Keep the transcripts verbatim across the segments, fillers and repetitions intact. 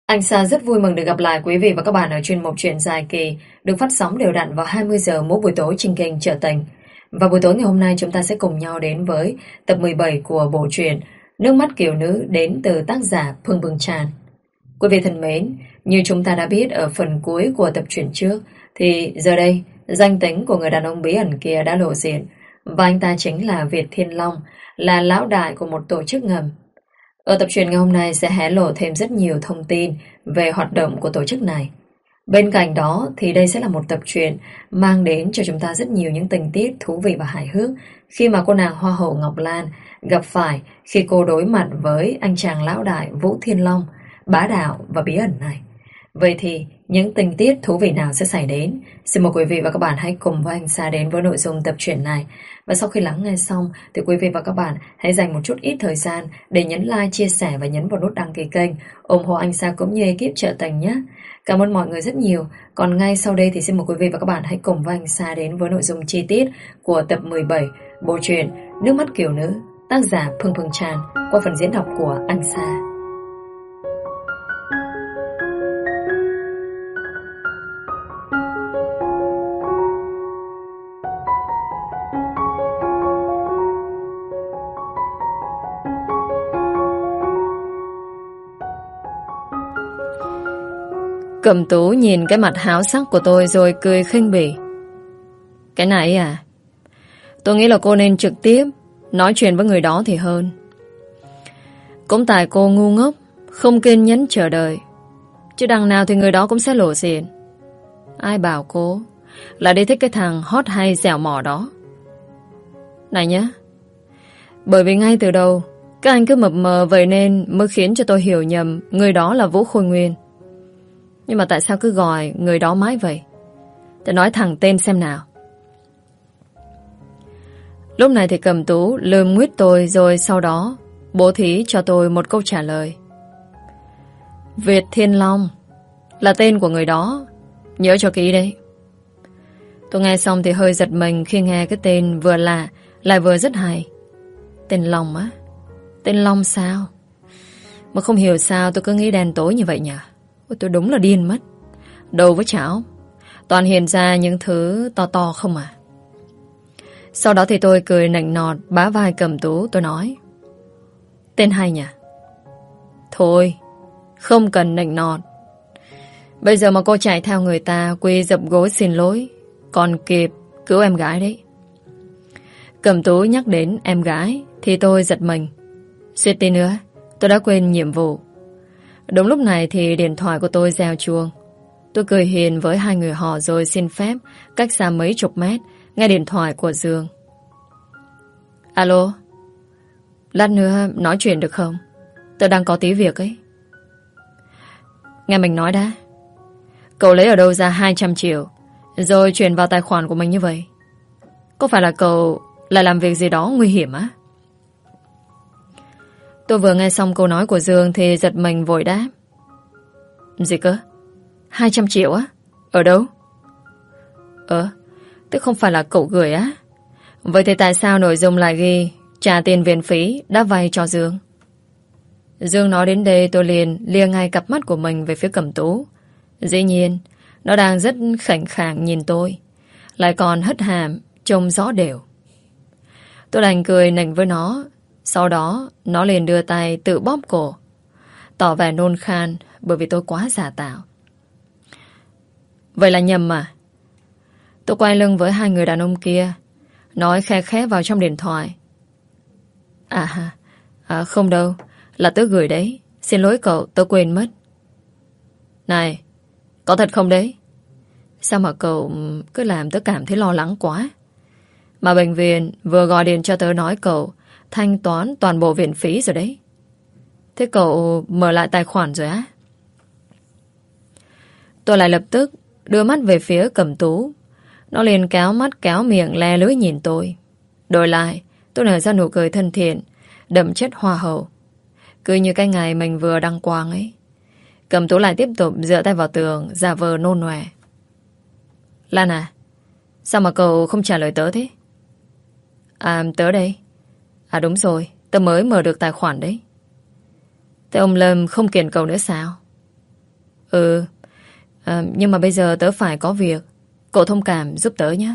Anh Sa rất vui mừng được gặp lại quý vị và các bạn ở chuyên mục Chuyện dài kỳ được phát sóng đều đặn vào hai mươi giờ mỗi buổi tối trên kênh Trở Tình. Và buổi tối ngày hôm nay chúng ta sẽ cùng nhau đến với tập mười bảy của bộ truyện Nước mắt kiểu nữ đến từ tác giả Phương Bừng Tràn. Quý vị thân mến, như chúng ta đã biết ở phần cuối của tập truyện trước thì giờ đây danh tính của người đàn ông bí ẩn kia đã lộ diện và anh ta chính là Việt Thiên Long, là lão đại của một tổ chức ngầm. Ở tập truyện ngày hôm nay sẽ hé lộ thêm rất nhiều thông tin về hoạt động của tổ chức này. Bên cạnh đó thì đây sẽ là một tập truyện mang đến cho chúng ta rất nhiều những tình tiết thú vị và hài hước khi mà cô nàng Hoa hậu Ngọc Lan gặp phải khi cô đối mặt với anh chàng lão đại Vũ Thiên Long, bá đạo và bí ẩn này. Vậy thì những tình tiết thú vị nào sẽ xảy đến? Xin mời quý vị và các bạn hãy cùng với anh Sa đến với nội dung tập truyện này. Và sau khi lắng nghe xong thì quý vị và các bạn hãy dành một chút ít thời gian để nhấn like, chia sẻ và nhấn vào nút đăng ký kênh, ủng hộ anh Sa cũng như ekip Trở Tình nhé. Cảm ơn mọi người rất nhiều. Còn ngay sau đây thì xin mời quý vị và các bạn hãy cùng với anh Sa đến với nội dung chi tiết của tập mười bảy bộ truyện Nước mắt kiểu nữ, tác giả Phương Phương Tràn, qua phần diễn đọc của anh Sa. Cẩm Tú nhìn cái mặt háo sắc của tôi rồi cười khinh bỉ. Cái này à? Tôi nghĩ là cô nên trực tiếp nói chuyện với người đó thì hơn. Cũng tại cô ngu ngốc, không kiên nhẫn chờ đợi, chứ đằng nào thì người đó cũng sẽ lộ diện. Ai bảo cô là đi thích cái thằng hot hay dẻo mỏ đó. Này nhá, bởi vì ngay từ đầu các anh cứ mập mờ vậy nên mới khiến cho tôi hiểu nhầm người đó là Vũ Khôi Nguyên. Nhưng mà tại sao cứ gọi người đó mãi vậy? Tôi nói thẳng tên xem nào. Lúc này thì Cẩm Tú lườm nguyết tôi, rồi sau đó bố thí cho tôi một câu trả lời. Việt Thiên Long là tên của người đó, nhớ cho kỹ đấy. Tôi nghe xong thì hơi giật mình khi nghe cái tên vừa lạ lại vừa rất hay. Tên Long á? Tên Long sao? Mà không hiểu sao tôi cứ nghĩ đen tối như vậy nhỉ? Ôi, tôi đúng là điên mất. Đầu với chảo toàn hiện ra những thứ to to không à. Sau đó thì tôi cười nịnh nọt bá vai Cẩm Tú. Tôi nói, tên hay nhỉ? Thôi, không cần nịnh nọt. Bây giờ mà cô chạy theo người ta quỳ dập gối xin lỗi còn kịp cứu em gái đấy. Cẩm Tú nhắc đến em gái thì tôi giật mình. Suýt tí nữa tôi đã quên nhiệm vụ. Đúng lúc này thì điện thoại của tôi reo chuông. Tôi cười hiền với hai người họ rồi xin phép cách xa mấy chục mét nghe điện thoại của Dương. Alo, lát nữa nói chuyện được không? Tôi đang có tí việc ấy. Nghe mình nói đã. Cậu lấy ở đâu ra hai trăm triệu rồi chuyển vào tài khoản của mình như vậy? Có phải là cậu lại làm việc gì đó nguy hiểm á? Tôi vừa nghe xong câu nói của Dương thì giật mình vội đáp. Gì cơ? hai trăm triệu á? Ở đâu? Ờ, tức không phải là cậu gửi á? Vậy thì tại sao nội dung lại ghi trả tiền viện phí đã vay cho Dương? Dương nói đến đây tôi liền lia ngay cặp mắt của mình về phía Cẩm Tú. Dĩ nhiên nó đang rất khảnh khàng nhìn tôi, lại còn hất hàm trông rõ đều. Tôi đành cười nịnh với nó. Sau đó nó liền đưa tay tự bóp cổ, tỏ vẻ nôn khan bởi vì tôi quá giả tạo. Vậy là nhầm à? Tôi quay lưng với hai người đàn ông kia, nói khe khẽ vào trong điện thoại. À, à không đâu, là tớ gửi đấy. Xin lỗi cậu, tớ quên mất. Này, có thật không đấy? Sao mà cậu cứ làm tớ cảm thấy lo lắng quá? Mà bệnh viện vừa gọi điện cho tớ nói cậu thanh toán toàn bộ viện phí rồi đấy. Thế cậu mở lại tài khoản rồi á? Tôi lại lập tức đưa mắt về phía Cẩm Tú. Nó liền kéo mắt kéo miệng le lưỡi nhìn tôi. Đổi lại tôi nở ra nụ cười thân thiện, đậm chất hoa hậu, cứ như cái ngày mình vừa đăng quang ấy. Cẩm Tú lại tiếp tục dựa tay vào tường, giả vờ nôn nòe. Lan à, sao mà cậu không trả lời tớ thế? À, tớ đây. À đúng rồi, tớ mới mở được tài khoản đấy. Thế ông Lâm không kiện cậu nữa sao? Ừ, à, nhưng mà bây giờ tớ phải có việc. Cậu thông cảm giúp tớ nhé.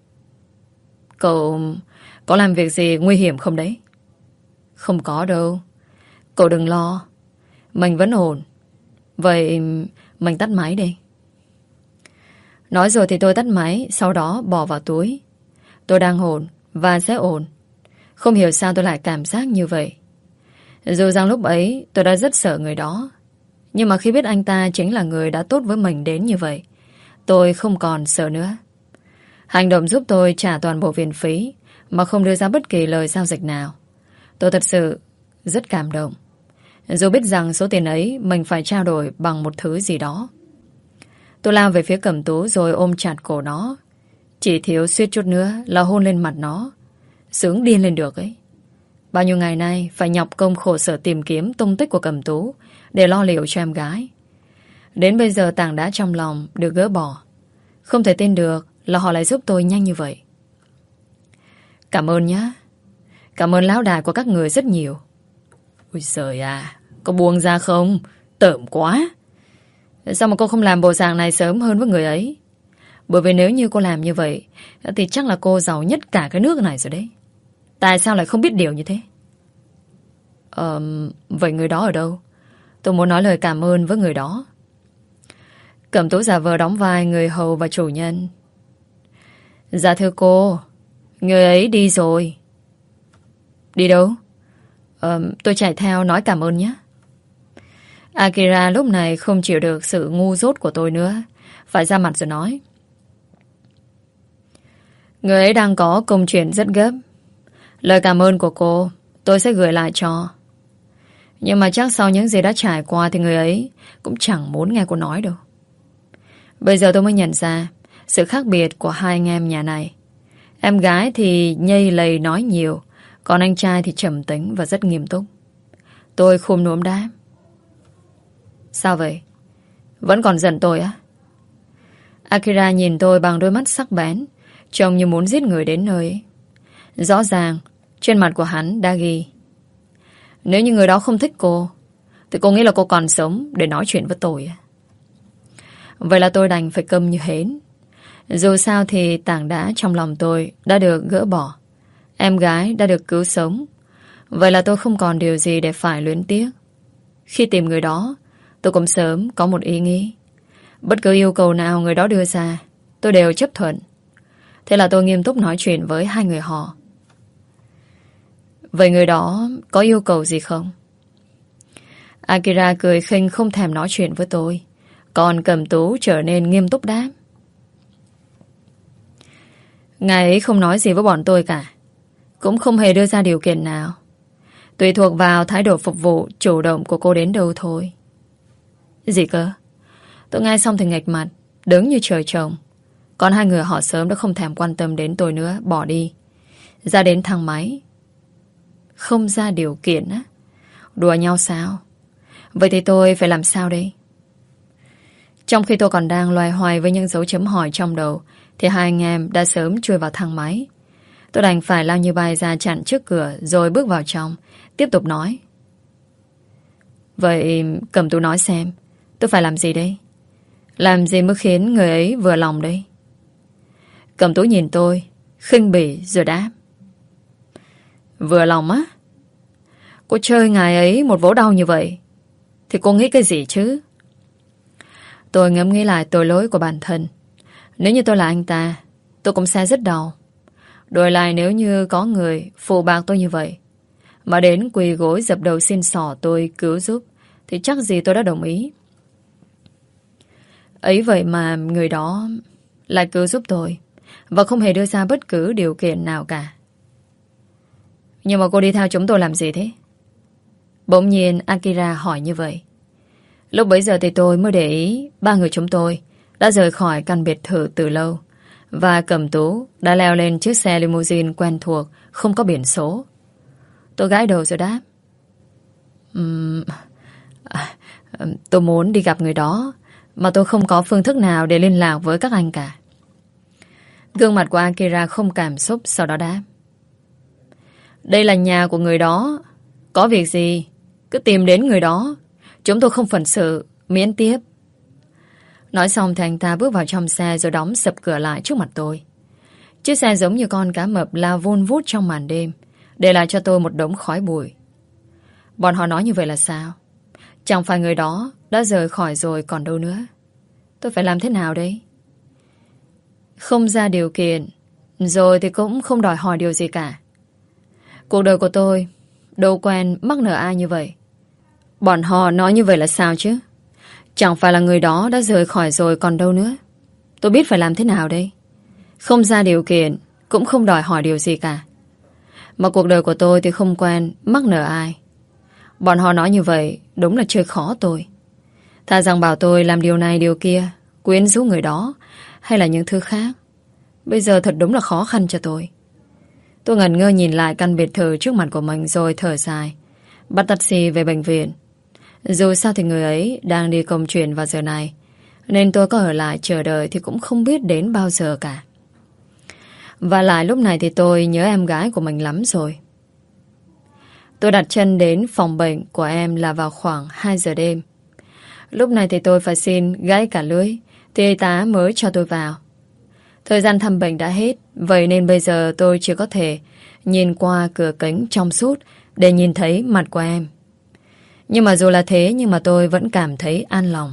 Cậu có làm việc gì nguy hiểm không đấy? Không có đâu. Cậu đừng lo. Mình vẫn ổn. Vậy mình tắt máy đi. Nói rồi thì tôi tắt máy, sau đó bỏ vào túi. Tôi đang ổn và sẽ ổn. Không hiểu sao tôi lại cảm giác như vậy. Dù rằng lúc ấy tôi đã rất sợ người đó, nhưng mà khi biết anh ta chính là người đã tốt với mình đến như vậy, tôi không còn sợ nữa. Hành động giúp tôi trả toàn bộ viện phí mà không đưa ra bất kỳ lời giao dịch nào. Tôi thật sự rất cảm động. Dù biết rằng số tiền ấy mình phải trao đổi bằng một thứ gì đó. Tôi lao về phía Cẩm Tú rồi ôm chặt cổ nó. Chỉ thiếu suýt chút nữa là hôn lên mặt nó. Sướng điên lên được ấy. Bao nhiêu ngày nay phải nhọc công khổ sở tìm kiếm tung tích của Cẩm Tú để lo liệu cho em gái. Đến bây giờ tảng đá trong lòng được gỡ bỏ. Không thể tin được là họ lại giúp tôi nhanh như vậy. Cảm ơn nhá. Cảm ơn lão đại của các người rất nhiều. Ôi giời à, có buông ra không? Tởm quá. Sao mà cô không làm bộ dạng này sớm hơn với người ấy? Bởi vì nếu như cô làm như vậy thì chắc là cô giàu nhất cả cái nước này rồi đấy. Tại sao lại không biết điều như thế? Ờ, vậy người đó ở đâu? Tôi muốn nói lời cảm ơn với người đó. Cẩm Tú giả vờ đóng vai người hầu và chủ nhân. Dạ thưa cô, người ấy đi rồi. Đi đâu? Ờ, tôi chạy theo nói cảm ơn nhé. Akira lúc này không chịu được sự ngu dốt của tôi nữa, phải ra mặt rồi nói. Người ấy đang có công chuyện rất gấp. Lời cảm ơn của cô tôi sẽ gửi lại cho. Nhưng mà chắc sau những gì đã trải qua thì người ấy cũng chẳng muốn nghe cô nói đâu. Bây giờ tôi mới nhận ra sự khác biệt của hai anh em nhà này. Em gái thì nhây lầy nói nhiều, còn anh trai thì trầm tính và rất nghiêm túc. Tôi khum núm đáp. Sao vậy? Vẫn còn giận tôi á? Akira nhìn tôi bằng đôi mắt sắc bén, trông như muốn giết người đến nơi ấy. Rõ ràng trên mặt của hắn đã ghi: nếu như người đó không thích cô thì cô nghĩ là cô còn sống để nói chuyện với tôi. Vậy là tôi đành phải câm như hến. Dù sao thì tảng đá trong lòng tôi đã được gỡ bỏ. Em gái đã được cứu sống. Vậy là tôi không còn điều gì để phải luyến tiếc. Khi tìm người đó, tôi cũng sớm có một ý nghĩ. Bất cứ yêu cầu nào người đó đưa ra, tôi đều chấp thuận. Thế là tôi nghiêm túc nói chuyện với hai người họ. Vậy người đó có yêu cầu gì không? Akira cười khinh không thèm nói chuyện với tôi. Còn Cẩm Tú trở nên nghiêm túc đáp. Ngài ấy không nói gì với bọn tôi cả, cũng không hề đưa ra điều kiện nào. Tùy thuộc vào thái độ phục vụ chủ động của cô đến đâu thôi. Gì cơ? Tôi nghe xong thì nghệch mặt, đứng như trời trồng. Còn hai người họ sớm đã không thèm quan tâm đến tôi nữa, bỏ đi. Ra đến thang máy. Không ra điều kiện á? Đùa nhau sao? Vậy thì tôi phải làm sao đây? Trong khi tôi còn đang loay hoay với những dấu chấm hỏi trong đầu thì hai anh em đã sớm chui vào thang máy. Tôi đành phải lao như bay ra chặn trước cửa rồi bước vào trong, tiếp tục nói. Vậy Cẩm Tú nói xem, tôi phải làm gì đây? Làm gì mới khiến người ấy vừa lòng đây? Cẩm Tú nhìn tôi, khinh bỉ rồi đáp. Vừa lòng á? Cô chơi ngài ấy một vố đau như vậy thì cô nghĩ cái gì chứ? Tôi ngẫm nghĩ lại tội lỗi của bản thân. Nếu như tôi là anh ta, tôi cũng sẽ rất đau. Đổi lại nếu như có người phụ bạc tôi như vậy mà đến quỳ gối dập đầu xin xỏ tôi cứu giúp thì chắc gì tôi đã đồng ý. Ấy vậy mà người đó lại cứu giúp tôi và không hề đưa ra bất cứ điều kiện nào cả. Nhưng mà cô đi theo chúng tôi làm gì thế? Bỗng nhiên Akira hỏi như vậy. Lúc bấy giờ thì tôi mới để ý ba người chúng tôi đã rời khỏi căn biệt thự từ lâu và Cẩm Tú đã leo lên chiếc xe limousine quen thuộc không có biển số. Tôi gãi đầu rồi đáp. Um, à, tôi muốn đi gặp người đó mà tôi không có phương thức nào để liên lạc với các anh cả. Gương mặt của Akira không cảm xúc, sau đó đáp. Đây là nhà của người đó. Có việc gì cứ tìm đến người đó. Chúng tôi không phận sự miễn tiếp Nói xong thì anh ta bước vào trong xe rồi đóng sập cửa lại trước mặt tôi. Chiếc xe giống như con cá mập lao vun vút trong màn đêm, để lại cho tôi một đống khói bụi. Bọn họ nói như vậy là sao? Chẳng phải người đó đã rời khỏi rồi còn đâu nữa. Tôi phải làm thế nào đây? Không ra điều kiện, rồi thì cũng không đòi hỏi điều gì cả. Cuộc đời của tôi đâu quen mắc nợ ai như vậy. Bọn họ nói như vậy là sao chứ? Chẳng phải là người đó đã rời khỏi rồi còn đâu nữa. Tôi biết phải làm thế nào đây? Không ra điều kiện, cũng không đòi hỏi điều gì cả. Mà cuộc đời của tôi thì không quen mắc nợ ai. Bọn họ nói như vậy đúng là chơi khó tôi. Thà rằng bảo tôi làm điều này điều kia, quyến rũ người đó, hay là những thứ khác, bây giờ thật đúng là khó khăn cho tôi. Tôi ngẩn ngơ nhìn lại căn biệt thự trước mặt của mình rồi thở dài, bắt taxi về bệnh viện. Dù sao thì người ấy đang đi công chuyện vào giờ này, nên tôi có ở lại chờ đợi thì cũng không biết đến bao giờ cả. Và lại lúc này thì tôi nhớ em gái của mình lắm rồi. Tôi đặt chân đến phòng bệnh của em là vào khoảng hai giờ đêm. Lúc này thì tôi phải xin gãy cả lưới, thì y tá mới cho tôi vào. Thời gian thăm bệnh đã hết, vậy nên bây giờ tôi chỉ có thể nhìn qua cửa kính trong suốt để nhìn thấy mặt của em. Nhưng mà dù là thế, nhưng mà tôi vẫn cảm thấy an lòng.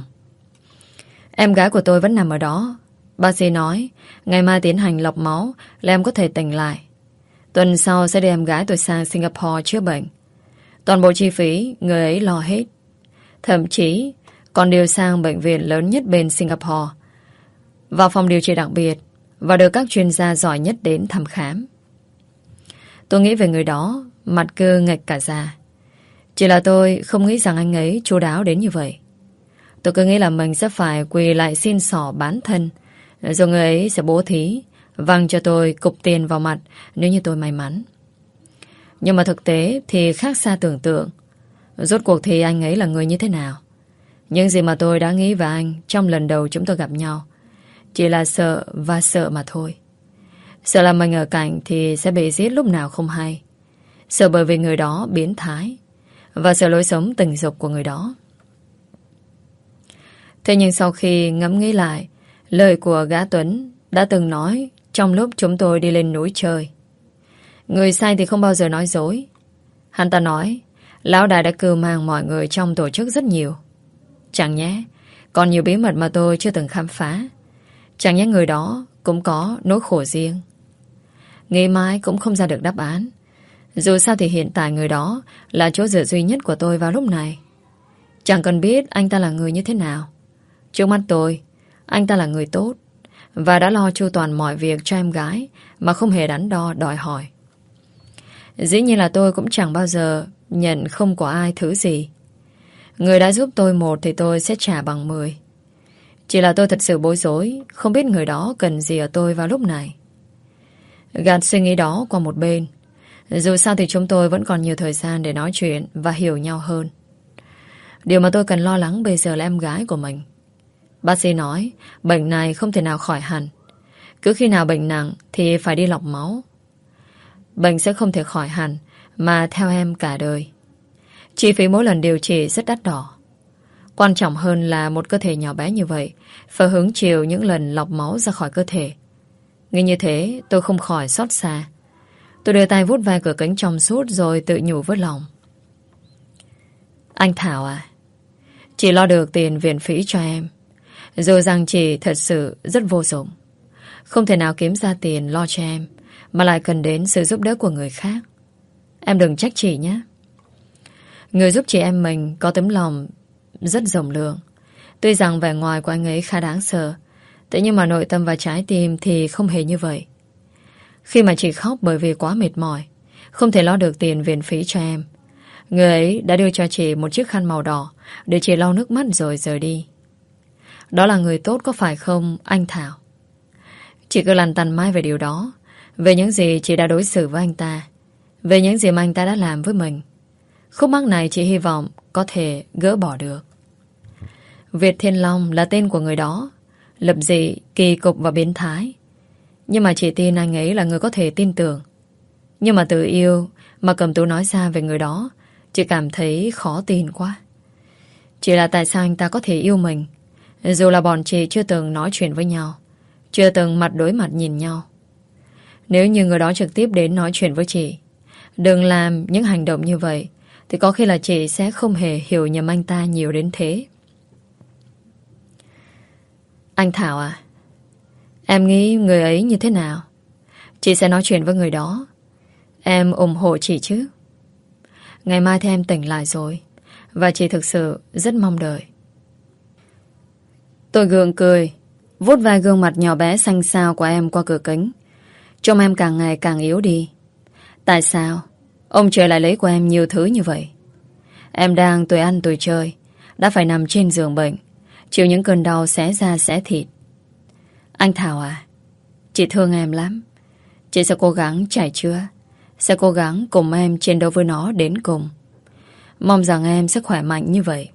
Em gái của tôi vẫn nằm ở đó. Bác sĩ nói ngày mai tiến hành lọc máu là em có thể tỉnh lại. Tuần sau sẽ đưa em gái tôi sang Singapore chữa bệnh. Toàn bộ chi phí người ấy lo hết. Thậm chí còn điều sang bệnh viện lớn nhất bên Singapore, vào phòng điều trị đặc biệt, và được các chuyên gia giỏi nhất đến thăm khám. Tôi nghĩ về người đó, mặt cứ nghệch cả da. Chỉ là tôi không nghĩ rằng anh ấy chu đáo đến như vậy. Tôi cứ nghĩ là mình sẽ phải quỳ lại xin xỏ bán thân, rồi người ấy sẽ bố thí văng cho tôi cục tiền vào mặt nếu như tôi may mắn. Nhưng mà thực tế thì khác xa tưởng tượng. Rốt cuộc thì anh ấy là người như thế nào? Những gì mà tôi đã nghĩ về anh trong lần đầu chúng tôi gặp nhau chỉ là sợ và sợ mà thôi. Sợ là mình ở cạnh thì sẽ bị giết lúc nào không hay. Sợ bởi vì người đó biến thái, và sợ lối sống tình dục của người đó. Thế nhưng sau khi ngẫm nghĩ lại lời của gã Tuấn đã từng nói trong lúc chúng tôi đi lên núi chơi: người say thì không bao giờ nói dối. Hắn ta nói lão đại đã cưu mang mọi người trong tổ chức rất nhiều. Chẳng nhẽ còn nhiều bí mật mà tôi chưa từng khám phá. Chẳng nhẽ người đó cũng có nỗi khổ riêng. Nghĩ mãi cũng không ra được đáp án. Dù sao thì hiện tại người đó là chỗ dựa duy nhất của tôi vào lúc này. Chẳng cần biết anh ta là người như thế nào. Trước mắt tôi, anh ta là người tốt và đã lo chu toàn mọi việc cho em gái mà không hề đắn đo đòi hỏi. Dĩ nhiên là tôi cũng chẳng bao giờ nhận không có ai thứ gì. Người đã giúp tôi một thì tôi sẽ trả bằng mười. Chỉ là tôi thật sự bối rối, không biết người đó cần gì ở tôi vào lúc này. Gạt suy nghĩ đó qua một bên. Dù sao thì chúng tôi vẫn còn nhiều thời gian để nói chuyện và hiểu nhau hơn. Điều mà tôi cần lo lắng bây giờ là em gái của mình. Bác sĩ nói bệnh này không thể nào khỏi hẳn. Cứ khi nào bệnh nặng thì phải đi lọc máu. Bệnh sẽ không thể khỏi hẳn mà theo em cả đời. Chi phí mỗi lần điều trị rất đắt đỏ. Quan trọng hơn là một cơ thể nhỏ bé như vậy phải hứng chịu những lần lọc máu ra khỏi cơ thể. Nghĩ như thế tôi không khỏi xót xa. Tôi đưa tay vuốt vai cửa kính trong suốt rồi tự nhủ với lòng: anh Thảo à, chị lo được tiền viện phí cho em, dù rằng chị thật sự rất vô dụng, không thể nào kiếm ra tiền lo cho em mà lại cần đến sự giúp đỡ của người khác. Em đừng trách chị nhé. Người giúp chị em mình có tấm lòng rất rộng lượng. Tuy rằng vẻ ngoài của anh ấy khá đáng sợ, thế nhưng mà nội tâm và trái tim thì không hề như vậy. Khi mà chị khóc bởi vì quá mệt mỏi, không thể lo được tiền viện phí cho em, người ấy đã đưa cho chị một chiếc khăn màu đỏ để chị lau nước mắt rồi rời đi. Đó là người tốt có phải không anh Thảo? Chị cứ lăn tăn mãi về điều đó, về những gì chị đã đối xử với anh ta, về những gì mà anh ta đã làm với mình. Khúc mắc này chị hy vọng có thể gỡ bỏ được. Việt Thiên Long là tên của người đó, lập dị, kỳ cục và biến thái. Nhưng mà chị tin anh ấy là người có thể tin tưởng. Nhưng mà từ yêu mà Cẩm Tú nói ra về người đó, chị cảm thấy khó tin quá. Chỉ là tại sao anh ta có thể yêu mình Dù là bọn chị chưa từng nói chuyện với nhau, chưa từng mặt đối mặt nhìn nhau. Nếu như người đó trực tiếp đến nói chuyện với chị, đừng làm những hành động như vậy, thì có khi là chị sẽ không hề hiểu nhầm anh ta nhiều đến thế. Anh Thảo à, em nghĩ người ấy như thế nào? Chị sẽ nói chuyện với người đó. Em ủng hộ chị chứ? Ngày mai thì em tỉnh lại rồi, và chị thực sự rất mong đợi. Tôi gượng cười, vuốt vai gương mặt nhỏ bé xanh xao của em qua cửa kính. Trông em càng ngày càng yếu đi. Tại sao ông trời lại lấy của em nhiều thứ như vậy? Em đang tuổi ăn tuổi chơi, đã phải nằm trên giường bệnh, chịu những cơn đau xé da xé thịt. Anh Thảo à, chị thương em lắm. Chị sẽ cố gắng trải chữa, sẽ cố gắng cùng em chiến đấu với nó đến cùng. Mong rằng em sẽ khỏe mạnh như vậy.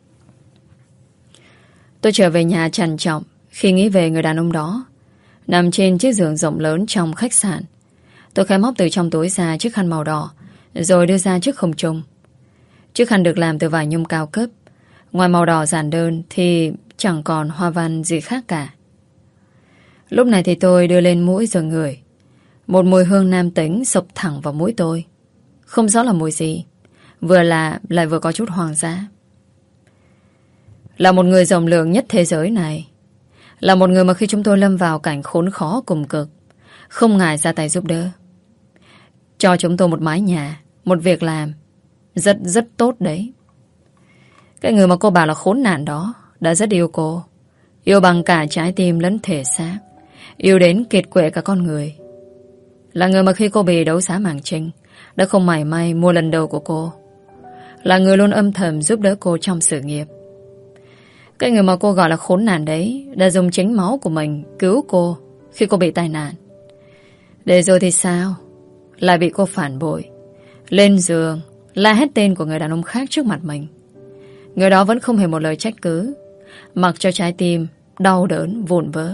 Tôi trở về nhà trằn trọc khi nghĩ về người đàn ông đó, nằm trên chiếc giường rộng lớn trong khách sạn. Tôi khẽ móc từ trong túi ra chiếc khăn màu đỏ, rồi đưa ra trước không trung. Chiếc khăn được làm từ vải nhung cao cấp. Ngoài màu đỏ giản đơn thì chẳng còn hoa văn gì khác cả. Lúc này thì tôi đưa lên mũi rồi ngửi. Một mùi hương nam tính sộc thẳng vào mũi tôi. Không rõ là mùi gì, vừa là lại vừa có chút hoang dã. Là một người rộng lượng nhất thế giới này, là một người mà khi chúng tôi lâm vào cảnh khốn khó cùng cực, không ngại ra tay giúp đỡ, cho chúng tôi một mái nhà, một việc làm rất rất tốt đấy. Cái người mà cô bảo là khốn nạn đó đã rất yêu cô, yêu bằng cả trái tim lẫn thể xác, yêu đến kiệt quệ cả con người. Là người mà khi cô bị đấu giá Màng Trinh đã không mảy may mua lần đầu của cô. Là người luôn âm thầm giúp đỡ cô trong sự nghiệp. Cái người mà cô gọi là khốn nạn đấy đã dùng chính máu của mình cứu cô khi cô bị tai nạn. Để rồi thì sao? Lại bị cô phản bội, lên giường la hét tên của người đàn ông khác trước mặt mình. Người đó vẫn không hề một lời trách cứ, mặc cho trái tim đau đớn vụn vỡ.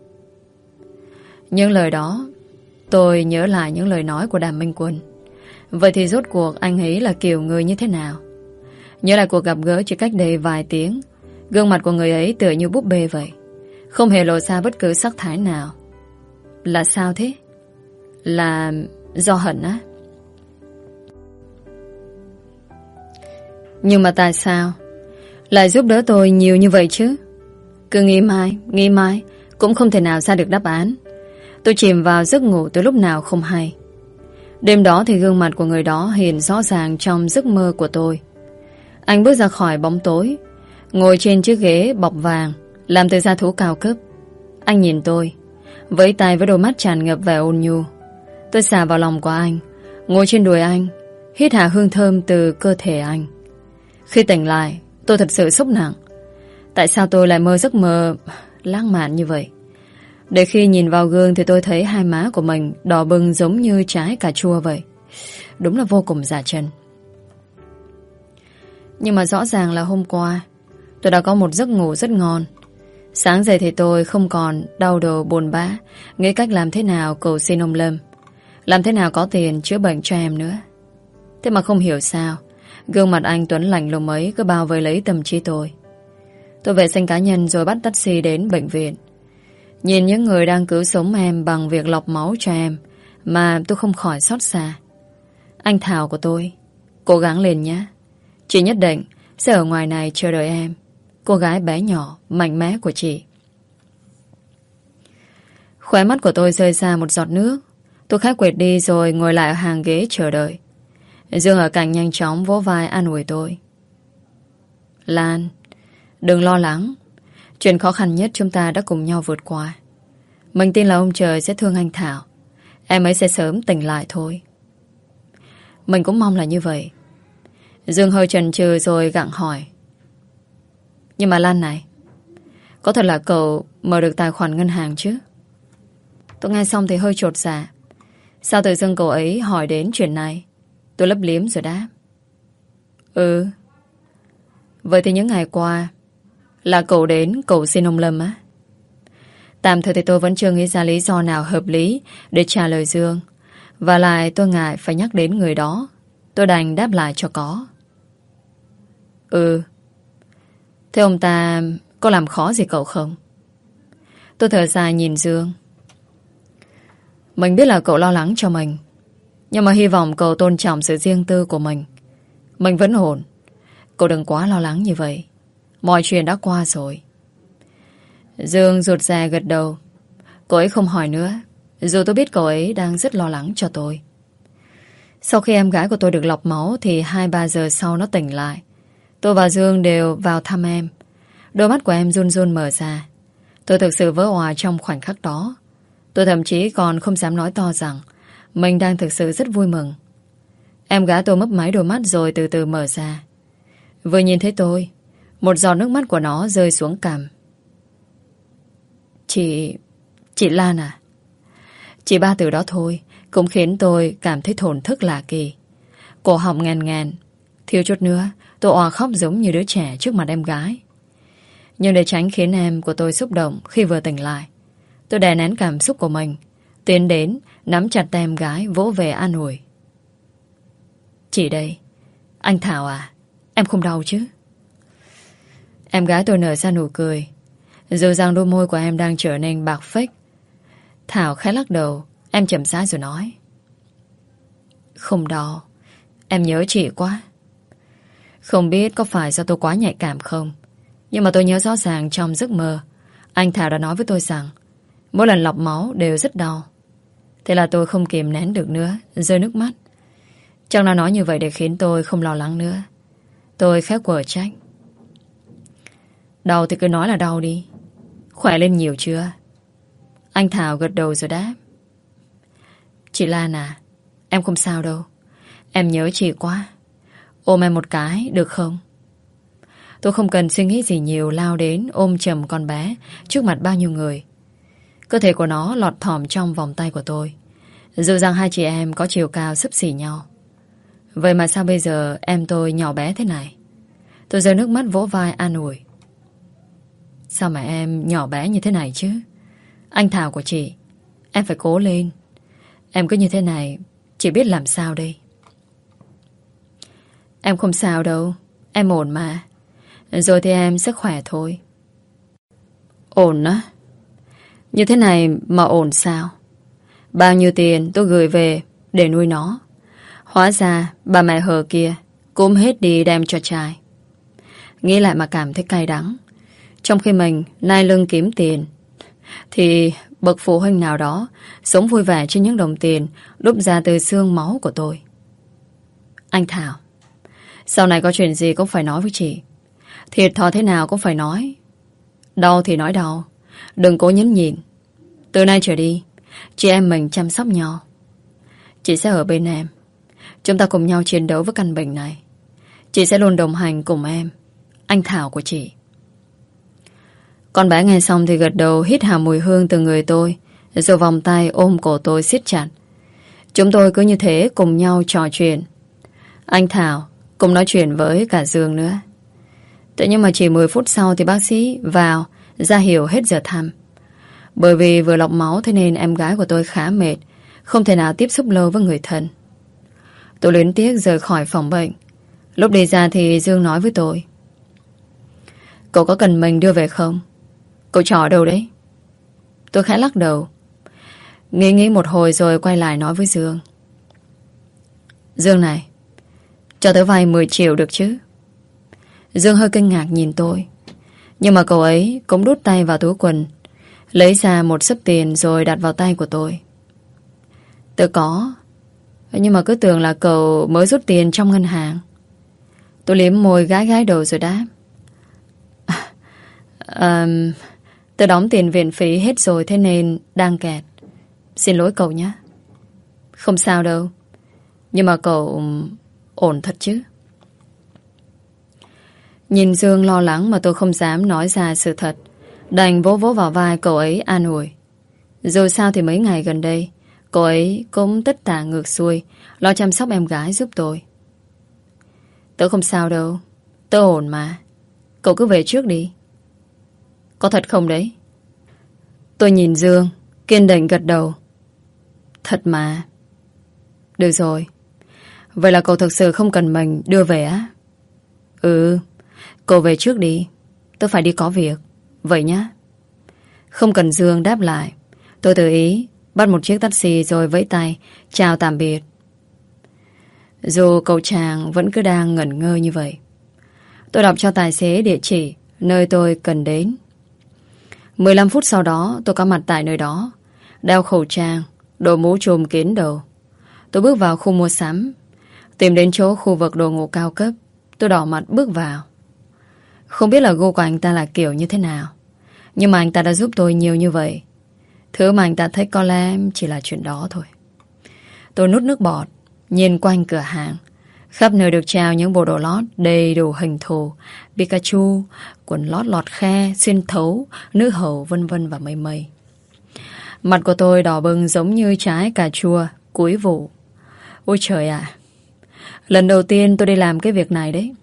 Những lời đó, tôi nhớ lại những lời nói của Đàm Minh Quân. Vậy thì rốt cuộc anh ấy là kiểu người như thế nào? Nhớ lại cuộc gặp gỡ chỉ cách đây vài tiếng, gương mặt của người ấy tựa như búp bê vậy, không hề lộ ra bất cứ sắc thái nào. Là sao thế? Là do hận á? Nhưng mà tại sao lại giúp đỡ tôi nhiều như vậy chứ? Cứ nghĩ mãi, nghĩ mãi cũng không thể nào ra được đáp án. Tôi chìm vào giấc ngủ từ lúc nào không hay. Đêm đó thì gương mặt của người đó hiện rõ ràng trong giấc mơ của tôi. Anh bước ra khỏi bóng tối, ngồi trên chiếc ghế bọc vàng làm từ da thú cao cấp. Anh nhìn tôi, vẫy tay với đôi mắt tràn ngập vẻ ôn nhu. Tôi xả vào lòng của anh, ngồi trên đùi anh, hít hà hương thơm từ cơ thể anh. Khi tỉnh lại, tôi thật sự sốc nặng. Tại sao tôi lại mơ giấc mơ lãng mạn như vậy? Để khi nhìn vào gương thì tôi thấy hai má của mình đỏ bừng giống như trái cà chua vậy. Đúng là vô cùng giả chân. Nhưng mà rõ ràng là hôm qua tôi đã có một giấc ngủ rất ngon. Sáng dậy thì tôi không còn đau đầu buồn bã, nghĩ cách làm thế nào cầu xin ông Lâm, làm thế nào có tiền chữa bệnh cho em nữa. Thế mà không hiểu sao gương mặt anh Tuấn lạnh lùng ấy cứ bao vây lấy tâm trí tôi. Tôi vệ sinh cá nhân rồi bắt taxi đến bệnh viện. Nhìn những người đang cứu sống em bằng việc lọc máu cho em mà tôi không khỏi xót xa. Anh Thảo của tôi, cố gắng lên nhé. Chị nhất định sẽ ở ngoài này chờ đợi em, cô gái bé nhỏ mạnh mẽ của chị. Khóe mắt của tôi rơi ra một giọt nước. Tôi khẽ quệt đi rồi ngồi lại ở hàng ghế chờ đợi. Dương ở cạnh nhanh chóng vỗ vai an ủi tôi. Lan, đừng lo lắng. Chuyện khó khăn nhất chúng ta đã cùng nhau vượt qua. Mình tin là ông trời sẽ thương anh Thảo. Em ấy sẽ sớm tỉnh lại thôi. Mình cũng mong là như vậy. Dương hơi chần chừ rồi gặng hỏi. Nhưng mà Lan này, có thật là cậu mở được tài khoản ngân hàng chứ? Tôi nghe xong thì hơi chột dạ. Sao tự dưng cậu ấy hỏi đến chuyện này? Tôi lấp liếm rồi đáp. Ừ. Vậy thì những ngày qua là cậu đến cầu xin ông Lâm á? Tạm thời thì tôi vẫn chưa nghĩ ra lý do nào hợp lý để trả lời Dương. Và lại tôi ngại phải nhắc đến người đó. Tôi đành đáp lại cho có. Ừ. Thế ông ta có làm khó gì cậu không? Tôi thở dài nhìn Dương. Mình biết là cậu lo lắng cho mình, nhưng mà hy vọng cậu tôn trọng sự riêng tư của mình. Mình vẫn ổn. Cậu đừng quá lo lắng như vậy. Mọi chuyện đã qua rồi. Dương rụt rè gật đầu. Cô ấy không hỏi nữa, dù tôi biết cậu ấy đang rất lo lắng cho tôi. Sau khi em gái của tôi được lọc máu thì hai ba giờ sau nó tỉnh lại. Tôi và Dương đều vào thăm em. Đôi mắt của em run run mở ra. Tôi thực sự vỡ òa trong khoảnh khắc đó. Tôi thậm chí còn không dám nói to rằng mình đang thực sự rất vui mừng. Em gái tôi mấp máy đôi mắt rồi từ từ mở ra. Vừa nhìn thấy tôi, một giọt nước mắt của nó rơi xuống cằm. Chị... Chị Lan à? Chỉ ba từ đó thôi cũng khiến tôi cảm thấy thổn thức lạ kỳ. Cổ họng ngàn ngàn. Thiếu chút nữa tôi òa khóc giống như đứa trẻ trước mặt em gái. Nhưng để tránh khiến em của tôi xúc động khi vừa tỉnh lại, tôi đè nén cảm xúc của mình, tiến đến nắm chặt tay em gái, vỗ về an ủi. Chị đây. Anh Thảo à, em không đau chứ? Em gái tôi nở ra nụ cười, dù rằng đôi môi của em đang trở nên bạc phách. Thảo khẽ lắc đầu. Em chậm rãi rồi nói. Không đau. Em nhớ chị quá. Không biết có phải do tôi quá nhạy cảm không, nhưng mà tôi nhớ rõ ràng trong giấc mơ anh Thảo đã nói với tôi rằng mỗi lần lọc máu đều rất đau. Thế là tôi không kìm nén được nữa, rơi nước mắt. Chẳng là nói như vậy để khiến tôi không lo lắng nữa. Tôi khẽ quở trách. Đau thì cứ nói là đau đi. Khỏe lên nhiều chưa? Anh Thảo gật đầu rồi đáp. Chị Lan à, em không sao đâu. Em nhớ chị quá. Ôm em một cái được không? Tôi không cần suy nghĩ gì nhiều, lao đến ôm chầm con bé trước mặt bao nhiêu người. Cơ thể của nó lọt thỏm trong vòng tay của tôi, dù rằng hai chị em có chiều cao xấp xỉ nhau. Vậy mà sao bây giờ em tôi nhỏ bé thế này? Tôi rơi nước mắt vỗ vai an ủi. Sao mà em nhỏ bé như thế này chứ? Anh Thảo của chị, em phải cố lên. Em cứ như thế này, chị biết làm sao đây? Em không sao đâu, em ổn mà. Rồi thì em sẽ khỏe thôi. Ổn á? Như thế này mà ổn sao? Bao nhiêu tiền tôi gửi về để nuôi nó, hóa ra bà mẹ hờ kia cũng hết đi đem cho trai. Nghĩ lại mà cảm thấy cay đắng. Trong khi mình nai lưng kiếm tiền, thì bậc phụ huynh nào đó sống vui vẻ trên những đồng tiền đúc ra từ xương máu của tôi. Anh Thảo, sau này có chuyện gì cũng phải nói với chị. Thiệt thòi thế nào cũng phải nói. Đau thì nói đau, đừng cố nhẫn nhịn. Từ nay trở đi, chị em mình chăm sóc nhau. Chị sẽ ở bên em. Chúng ta cùng nhau chiến đấu với căn bệnh này. Chị sẽ luôn đồng hành cùng em, anh Thảo của chị. Con bé nghe xong thì gật đầu, hít hà mùi hương từ người tôi, rồi vòng tay ôm cổ tôi siết chặt. Chúng tôi cứ như thế cùng nhau trò chuyện. Anh Thảo cũng nói chuyện với cả Dương nữa. Thế nhưng mà chỉ mười phút sau thì bác sĩ vào ra hiệu hết giờ thăm. Bởi vì vừa lọc máu thế nên em gái của tôi khá mệt, không thể nào tiếp xúc lâu với người thân. Tôi luyến tiếc rời khỏi phòng bệnh. Lúc đi ra thì Dương nói với tôi. Cậu có cần mình đưa về không? Cậu trọ ở đâu đấy? Tôi khẽ lắc đầu. Nghĩ nghĩ một hồi rồi quay lại nói với Dương. Dương này, cho tớ vay mười triệu được chứ? Dương hơi kinh ngạc nhìn tôi, nhưng mà cậu ấy cũng đút tay vào túi quần, lấy ra một xấp tiền rồi đặt vào tay của tôi. Tớ có, nhưng mà cứ tưởng là cậu mới rút tiền trong ngân hàng. Tôi liếm môi gái gái đầu rồi đáp. À, tớ đóng tiền viện phí hết rồi thế nên đang kẹt. Xin lỗi cậu nhé. Không sao đâu. Nhưng mà cậu ổn thật chứ? Nhìn Dương lo lắng mà tôi không dám nói ra sự thật, đành vỗ vỗ vào vai cậu ấy an ủi. Dù sao thì mấy ngày gần đây cậu ấy cũng tất tả ngược xuôi lo chăm sóc em gái giúp tôi. Tớ không sao đâu, tớ ổn mà. Cậu cứ về trước đi. Có thật không đấy? Tôi nhìn Dương, kiên định gật đầu. Thật mà. Được rồi. Vậy là cậu thực sự không cần mình đưa về á? Ừ, cậu về trước đi. Tớ phải đi có việc. Vậy nhá. Không cần Dương đáp lại, tôi tự ý bắt một chiếc taxi rồi vẫy tay chào tạm biệt. Dù cậu chàng vẫn cứ đang ngẩn ngơ như vậy, tôi đọc cho tài xế địa chỉ nơi tôi cần đến. mười lăm phút sau đó tôi có mặt tại nơi đó, đeo khẩu trang, đội mũ trùm kín đầu. Tôi bước vào khu mua sắm, tìm đến chỗ khu vực đồ ngủ cao cấp. Tôi đỏ mặt bước vào. Không biết là gu của anh ta là kiểu như thế nào, nhưng mà anh ta đã giúp tôi nhiều như vậy. Thứ mà anh ta thấy có lẽ chỉ là chuyện đó thôi. Tôi nuốt nước bọt, nhìn quanh cửa hàng. Khắp nơi được treo những bộ đồ lót đầy đủ hình thù, Pikachu, quần lót lọt khe, xuyên thấu, nữ hầu, vân vân và mây mây. Mặt của tôi đỏ bừng giống như trái cà chua cuối vụ. Ôi trời ạ, lần đầu tiên tôi đi làm cái việc này đấy.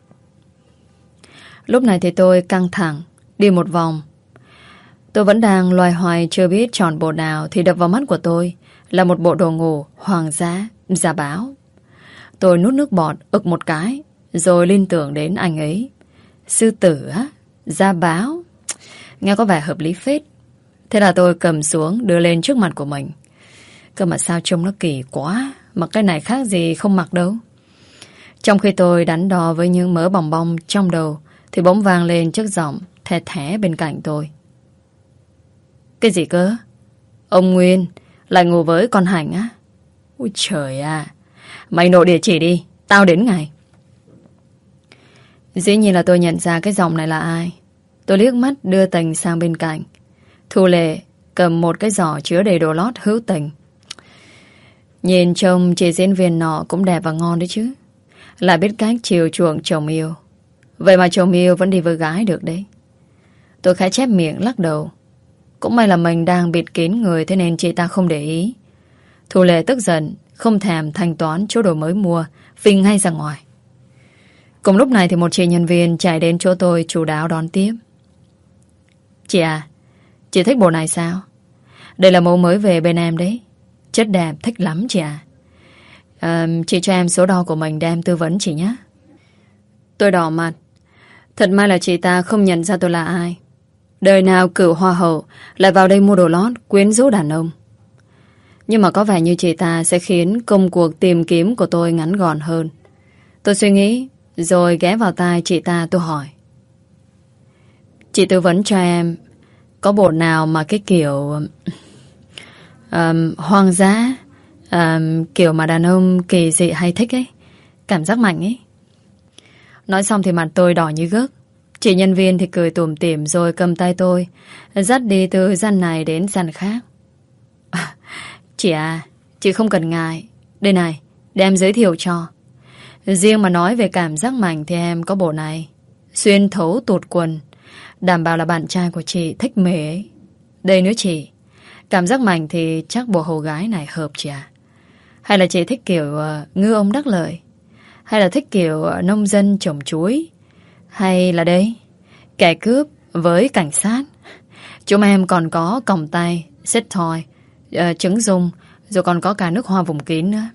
Lúc này thì tôi căng thẳng đi một vòng. Tôi vẫn đang loay hoay chưa biết chọn bộ nào, thì đập vào mắt của tôi là một bộ đồ ngủ hoàng giá giá báo. Tôi nuốt nước bọt ực một cái, rồi liên tưởng đến anh ấy. Sư tử á, giá báo, nghe có vẻ hợp lý phết. Thế là tôi cầm xuống đưa lên trước mặt của mình. Cơ mà sao trông nó kỳ quá, mặc cái này khác gì không mặc đâu. Trong khi tôi đắn đo với những mớ bòng bong trong đầu, thì bỗng vang lên chiếc giọng thè thé bên cạnh tôi. Cái gì cơ? Ông Nguyên lại ngủ với con Hành á? Ôi trời à, mày nộ địa chỉ đi, tao đến ngay. Dĩ nhiên là tôi nhận ra cái giọng này là ai. Tôi liếc mắt đưa Tình sang bên cạnh. Thu Lệ cầm một cái giỏ chứa đầy đồ lót hữu tình. Nhìn trông chị diễn viên nọ cũng đẹp và ngon đấy chứ, lại biết cách chiều chuộng chồng yêu. Vậy mà chồng yêu vẫn đi với gái được đấy. Tôi khẽ chép miệng lắc đầu. Cũng may là mình đang bịt kín người, thế nên chị ta không để ý. Thu Lệ tức giận, không thèm thanh toán chỗ đồ mới mua, phình ngay ra ngoài. Cùng lúc này thì một chị nhân viên chạy đến chỗ tôi chu đáo đón tiếp. Chị à, chị thích bộ này sao? Đây là mẫu mới về bên em đấy. Chất đẹp, thích lắm chị à. à Chị cho em số đo của mình để em tư vấn chị nhé. Tôi đỏ mặt. Thật may là chị ta không nhận ra tôi là ai. Đời nào cửu hoa hậu lại vào đây mua đồ lót quyến rũ đàn ông. Nhưng mà có vẻ như chị ta sẽ khiến công cuộc tìm kiếm của tôi ngắn gọn hơn. Tôi suy nghĩ, rồi ghé vào tai chị ta tôi hỏi. Chị tư vấn cho em có bộ nào mà cái kiểu um, hoang dã, um, kiểu mà đàn ông kỳ dị hay thích ấy, cảm giác mạnh ấy. Nói xong thì mặt tôi đỏ như gấc. Chị nhân viên thì cười tủm tỉm rồi cầm tay tôi dắt đi từ gian này đến gian khác. à, Chị à, chị không cần ngại. Đây này, để em giới thiệu cho. Riêng mà nói về cảm giác mạnh thì em có bộ này, xuyên thấu tụt quần, đảm bảo là bạn trai của chị thích mê ấy. Đây nữa chị, cảm giác mạnh thì chắc bộ hầu gái này hợp chị à? Hay là chị thích kiểu uh, ngư ông đắc lợi? Hay là thích kiểu uh, nông dân trồng chuối? Hay là đây, kẻ cướp với cảnh sát? Chúng em còn có còng tay, set toy, uh, trứng dung, rồi còn có cả nước hoa vùng kín nữa.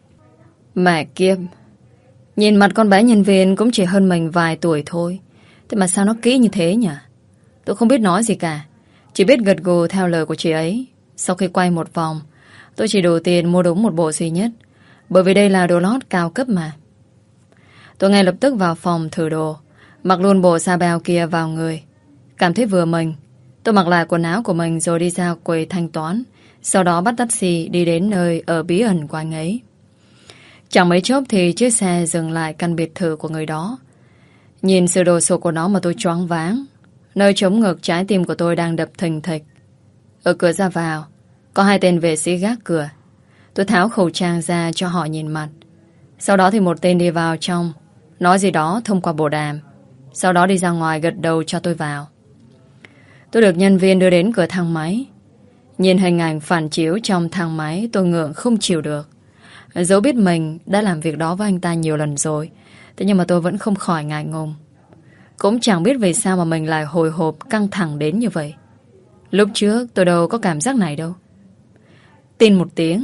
Mẹ kiếp, nhìn mặt con bé nhân viên cũng chỉ hơn mình vài tuổi thôi, thế mà sao nó kỹ như thế nhỉ? Tôi không biết nói gì cả, chỉ biết gật gù theo lời của chị ấy. Sau khi quay một vòng, tôi chỉ đủ tiền mua đúng một bộ duy nhất, bởi vì đây là đồ lót cao cấp mà. Tôi ngay lập tức vào phòng thử đồ, mặc luôn bộ sa bèo kia vào người. Cảm thấy vừa mình, tôi mặc lại quần áo của mình rồi đi ra quầy thanh toán. Sau đó bắt taxi đi đến nơi ở bí ẩn của anh ấy. Chẳng mấy chốc thì chiếc xe dừng lại căn biệt thự của người đó. Nhìn sự đồ sộ của nó mà tôi choáng váng. Nơi chống ngực trái tim của tôi đang đập thình thịch. Ở cửa ra vào có hai tên vệ sĩ gác cửa. Tôi tháo khẩu trang ra cho họ nhìn mặt. Sau đó thì một tên đi vào trong, nói gì đó thông qua bộ đàm. Sau đó đi ra ngoài gật đầu cho tôi vào. Tôi được nhân viên đưa đến cửa thang máy. Nhìn hình ảnh phản chiếu trong thang máy, tôi ngượng không chịu được. Dẫu biết mình đã làm việc đó với anh ta nhiều lần rồi, thế nhưng mà tôi vẫn không khỏi ngại ngùng. Cũng chẳng biết vì sao mà mình lại hồi hộp căng thẳng đến như vậy. Lúc trước tôi đâu có cảm giác này đâu. Tin một tiếng.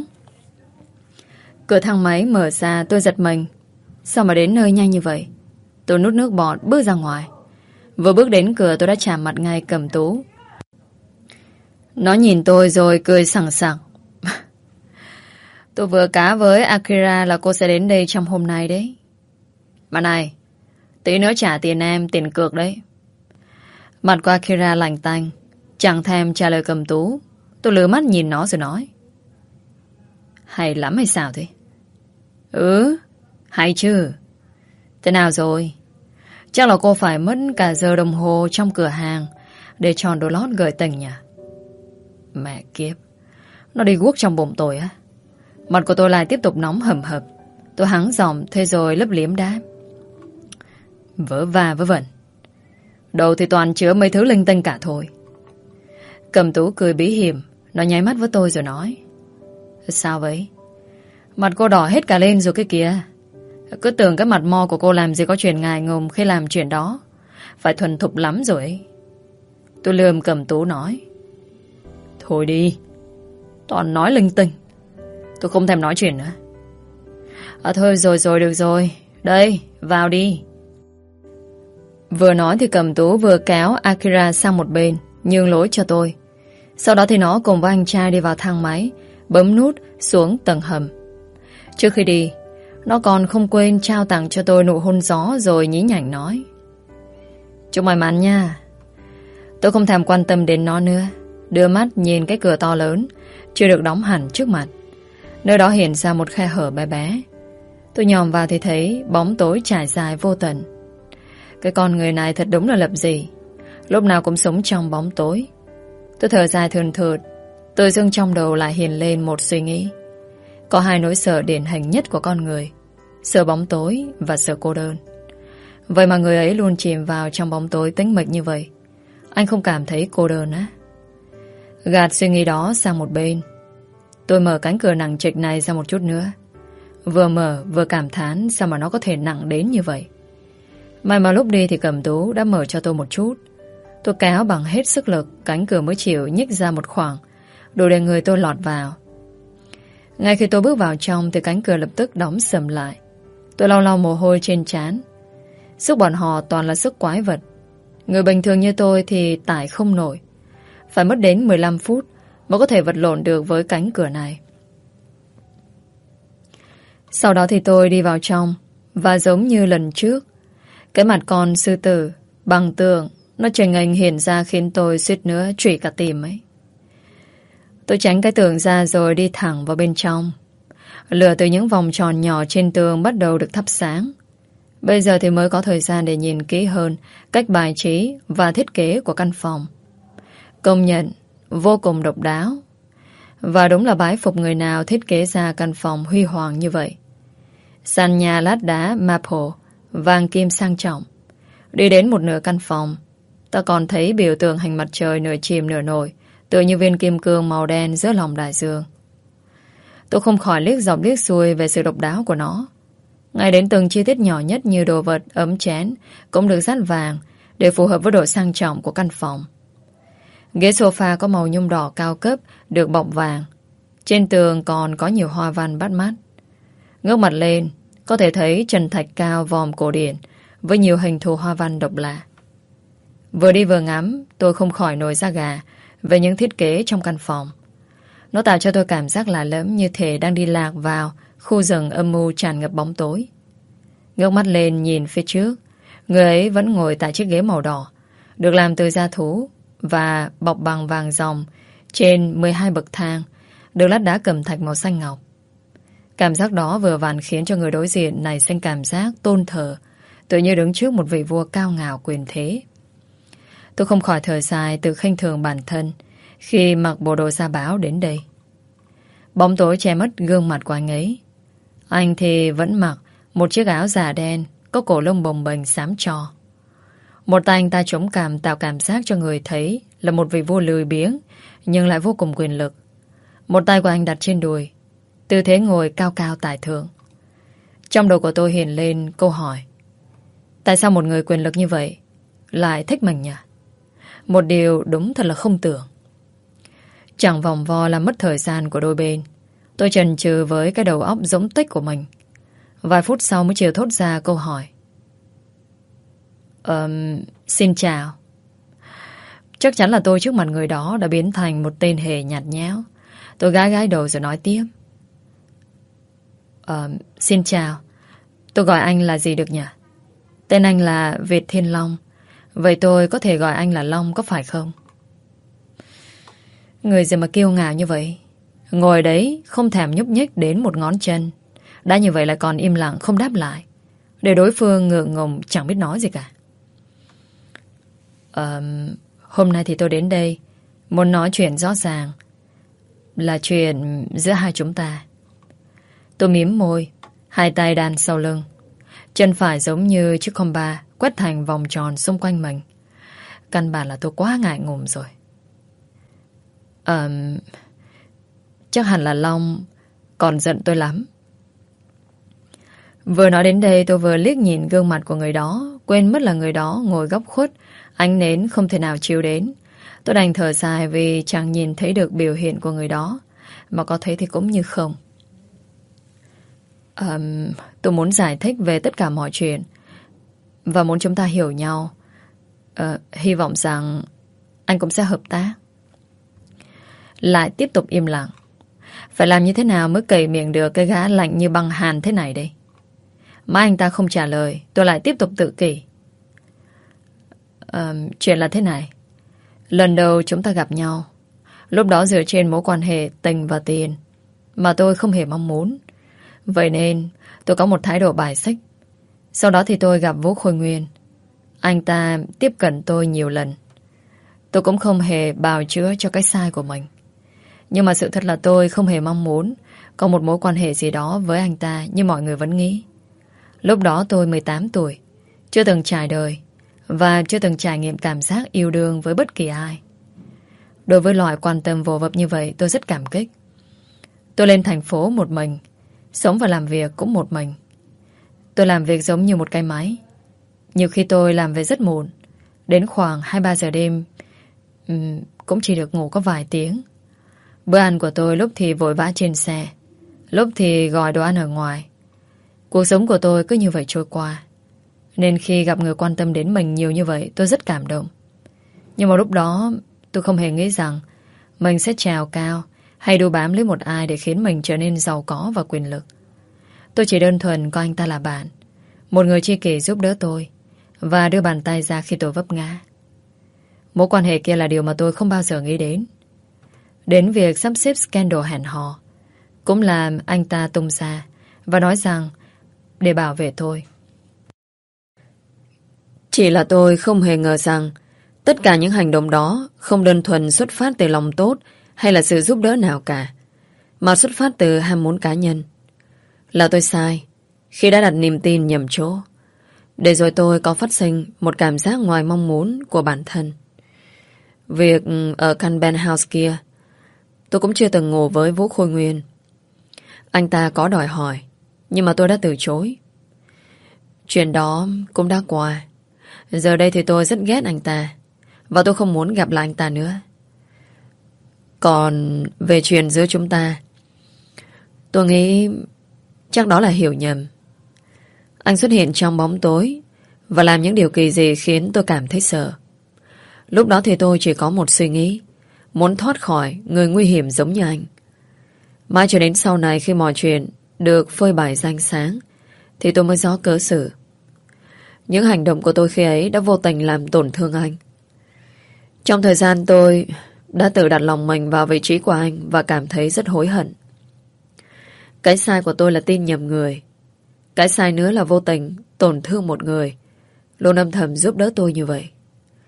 Cửa thang máy mở ra, tôi giật mình. Sao mà đến nơi nhanh như vậy? Tôi nuốt nước bọt bước ra ngoài. Vừa bước đến cửa tôi đã chạm mặt ngay Cẩm Tú. Nó nhìn tôi rồi cười sảng sảng. Tôi vừa cá với Akira là cô sẽ đến đây trong hôm nay đấy. Mà này, tí nữa trả tiền em, tiền cược đấy. Mặt của Akira lạnh tanh, chẳng thèm trả lời Cẩm Tú. Tôi lừa mắt nhìn nó rồi nói. Hay lắm hay sao thế? Ừ, hay chứ. Thế nào rồi? Chắc là cô phải mất cả giờ đồng hồ trong cửa hàng để chọn đồ lót gợi tình nhỉ? Mẹ kiếp, nó đi guốc trong bụng tôi á. Mặt của tôi lại tiếp tục nóng hầm hập. Tôi hắng giọng thế rồi lấp liếm đáp. Vớ va vớ vẩn. Đầu thì toàn chứa mấy thứ linh tinh cả thôi. Cẩm Tú cười bí hiểm. Nó nháy mắt với tôi rồi nói. Sao vậy? Mặt cô đỏ hết cả lên rồi cái kìa. Cứ tưởng cái mặt mo của cô làm gì có chuyện ngại ngùng khi làm chuyện đó. Phải thuần thục lắm rồi ấy. Tôi lườm Cẩm Tú nói. Thôi đi. Toàn nói linh tinh. Tôi không thèm nói chuyện nữa. À thôi rồi rồi được rồi. Đây, vào đi. Vừa nói thì Cẩm Tú vừa kéo Akira sang một bên, nhường lối cho tôi. Sau đó thì nó cùng với anh trai đi vào thang máy, bấm nút xuống tầng hầm. Trước khi đi, nó còn không quên trao tặng cho tôi nụ hôn gió rồi nhí nhảnh nói. Chúc may mắn nha. Tôi không thèm quan tâm đến nó nữa. Đưa mắt nhìn cái cửa to lớn chưa được đóng hẳn trước mặt. Nơi đó hiện ra một khe hở bé bé. Tôi nhòm vào thì thấy bóng tối trải dài vô tận. Cái con người này thật đúng là lập dị. Lúc nào cũng sống trong bóng tối. Tôi thở dài thườn thượt. Tự dưng trong đầu lại hiện lên một suy nghĩ. Có hai nỗi sợ điển hình nhất của con người: sợ bóng tối và sợ cô đơn. Vậy mà người ấy luôn chìm vào trong bóng tối tĩnh mịch như vậy. Anh không cảm thấy cô đơn á? Gạt suy nghĩ đó sang một bên, tôi mở cánh cửa nặng trịch này ra một chút nữa. Vừa mở vừa cảm thán sao mà nó có thể nặng đến như vậy. May mà lúc đi thì Cẩm Tú đã mở cho tôi một chút. Tôi kéo bằng hết sức lực, cánh cửa mới chịu nhích ra một khoảng, đủ để người tôi lọt vào. Ngay khi tôi bước vào trong thì cánh cửa lập tức đóng sầm lại. Tôi lau lau mồ hôi trên trán. Sức bọn họ toàn là sức quái vật. Người bình thường như tôi thì tải không nổi. Phải mất đến mười lăm phút mới có thể vật lộn được với cánh cửa này. Sau đó thì tôi đi vào trong. Và giống như lần trước, cái mặt con sư tử bằng tường nó chênh nghênh hiện ra khiến tôi suýt nữa trụy cả tim ấy. Tôi tránh cái tường ra rồi đi thẳng vào bên trong. Lửa từ những vòng tròn nhỏ trên tường bắt đầu được thắp sáng. Bây giờ thì mới có thời gian để nhìn kỹ hơn cách bài trí và thiết kế của căn phòng. Công nhận vô cùng độc đáo. Và đúng là bái phục người nào thiết kế ra căn phòng huy hoàng như vậy. Sàn nhà lát đá maple vàng kim sang trọng. Đi đến một nửa căn phòng, ta còn thấy biểu tượng hình mặt trời nửa chìm nửa nổi, tựa như viên kim cương màu đen giữa lòng đại dương. Tôi không khỏi liếc dọc liếc xuôi về sự độc đáo của nó. Ngay đến từng chi tiết nhỏ nhất như đồ vật, ấm chén cũng được dát vàng để phù hợp với độ sang trọng của căn phòng. Ghế sofa có màu nhung đỏ cao cấp được bọc vàng. Trên tường còn có nhiều hoa văn bắt mắt. Ngước mặt lên, có thể thấy trần thạch cao vòm cổ điển với nhiều hình thù hoa văn độc lạ. Vừa đi vừa ngắm, tôi không khỏi nổi da gà về những thiết kế trong căn phòng. Nó tạo cho tôi cảm giác lạ lẫm, như thể đang đi lạc vào khu rừng âm mưu tràn ngập bóng tối. Ngước mắt lên nhìn phía trước, người ấy vẫn ngồi tại chiếc ghế màu đỏ, được làm từ da thú và bọc bằng vàng ròng trên mười hai bậc thang, được lát đá cẩm thạch màu xanh ngọc. Cảm giác đó vừa vặn khiến cho người đối diện này sinh cảm giác tôn thờ, tự như đứng trước một vị vua cao ngạo quyền thế. Tôi không khỏi thở dài tự khinh thường bản thân khi mặc bộ đồ sa báo đến đây. Bóng tối che mất gương mặt của anh ấy. Anh thì vẫn mặc một chiếc áo giả đen có cổ lông bồng bềnh xám tro. Một tay anh ta chống cằm tạo cảm giác cho người thấy là một vị vua lười biếng nhưng lại vô cùng quyền lực. Một tay của anh đặt trên đùi, tư thế ngồi cao cao tài thượng. Trong đầu của tôi hiện lên câu hỏi: tại sao một người quyền lực như vậy lại thích mình nhỉ? Một điều đúng thật là không tưởng. Chẳng vòng vo làm mất thời gian của đôi bên, tôi chần chừ với cái đầu óc giống tích của mình. Vài phút sau mới chịu thốt ra câu hỏi: Ờm, Xin chào. Chắc chắn là tôi trước mặt người đó đã biến thành một tên hề nhạt nhẽo. Tôi gái gái đầu rồi nói tiếp. Ờ, xin chào. Tôi gọi anh là gì được nhỉ? Tên anh là Việt Thiên Long. Vậy tôi có thể gọi anh là Long có phải không? Người gì mà kiêu ngạo như vậy? Ngồi đấy không thèm nhúc nhích đến một ngón chân. Đã như vậy lại còn im lặng không đáp lại, để đối phương ngượng ngùng chẳng biết nói gì cả. Ờ, hôm nay thì tôi đến đây muốn nói chuyện rõ ràng, là chuyện giữa hai chúng ta. Tôi mím môi, hai tay đan sau lưng, chân phải giống như chiếc compa quét thành vòng tròn xung quanh mình. Căn bản là tôi quá ngại ngùng rồi. Ờ, chắc hẳn là Long còn giận tôi lắm. Vừa nói đến đây tôi vừa liếc nhìn gương mặt của người đó, quên mất là người đó ngồi góc khuất, ánh nến không thể nào chiếu đến. Tôi đành thở dài vì chẳng nhìn thấy được biểu hiện của người đó, mà có thấy thì cũng như không. um, Tôi muốn giải thích về tất cả mọi chuyện và muốn chúng ta hiểu nhau. uh, Hy vọng rằng anh cũng sẽ hợp tác. Lại tiếp tục im lặng. Phải làm như thế nào mới cày miệng được cái gã lạnh như băng hàn thế này đây? Mà anh ta không trả lời, tôi lại tiếp tục tự kỷ. À, chuyện là thế này. Lần đầu chúng ta gặp nhau, lúc đó dựa trên mối quan hệ tình và tiền mà tôi không hề mong muốn. Vậy nên tôi có một thái độ bài xích. Sau đó thì tôi gặp Vũ Khôi Nguyên. Anh ta tiếp cận tôi nhiều lần. Tôi cũng không hề bào chữa cho cái sai của mình. Nhưng mà sự thật là tôi không hề mong muốn có một mối quan hệ gì đó với anh ta như mọi người vẫn nghĩ. Lúc đó tôi mười tám tuổi, chưa từng trải đời và chưa từng trải nghiệm cảm giác yêu đương với bất kỳ ai. Đối với loại quan tâm vô vập như vậy, tôi rất cảm kích. Tôi lên thành phố một mình, sống và làm việc cũng một mình. Tôi làm việc giống như một cái máy. Nhiều khi tôi làm về rất muộn, đến khoảng hai ba giờ đêm, um, cũng chỉ được ngủ có vài tiếng. Bữa ăn của tôi lúc thì vội vã trên xe, lúc thì gọi đồ ăn ở ngoài. Cuộc sống của tôi cứ như vậy trôi qua. Nên khi gặp người quan tâm đến mình nhiều như vậy, tôi rất cảm động. Nhưng mà lúc đó tôi không hề nghĩ rằng mình sẽ trèo cao hay đu bám lấy một ai để khiến mình trở nên giàu có và quyền lực. Tôi chỉ đơn thuần coi anh ta là bạn, một người tri kỷ giúp đỡ tôi và đưa bàn tay ra khi tôi vấp ngã. Mối quan hệ kia là điều mà tôi không bao giờ nghĩ đến. Đến việc sắp xếp scandal hẹn hò cũng làm anh ta tung ra và nói rằng để bảo vệ tôi. Chỉ là tôi không hề ngờ rằng tất cả những hành động đó không đơn thuần xuất phát từ lòng tốt hay là sự giúp đỡ nào cả, mà xuất phát từ ham muốn cá nhân. Là tôi sai khi đã đặt niềm tin nhầm chỗ, để rồi tôi có phát sinh một cảm giác ngoài mong muốn của bản thân. Việc ở căn penthouse kia, tôi cũng chưa từng ngủ với Vũ Khôi Nguyên. Anh ta có đòi hỏi, nhưng mà tôi đã từ chối. Chuyện đó cũng đã qua. Giờ đây thì tôi rất ghét anh ta, và tôi không muốn gặp lại anh ta nữa. Còn về chuyện giữa chúng ta, tôi nghĩ chắc đó là hiểu nhầm. Anh xuất hiện trong bóng tối và làm những điều kỳ dị khiến tôi cảm thấy sợ. Lúc đó thì tôi chỉ có một suy nghĩ, muốn thoát khỏi người nguy hiểm giống như anh. Mãi cho đến sau này, khi mọi chuyện được phơi bày ra ánh sáng, thì tôi mới rõ cớ sự. Những hành động của tôi khi ấy đã vô tình làm tổn thương anh. Trong thời gian tôi đã tự đặt lòng mình vào vị trí của anh và cảm thấy rất hối hận. Cái sai của tôi là tin nhầm người. Cái sai nữa là vô tình tổn thương một người luôn âm thầm giúp đỡ tôi như vậy.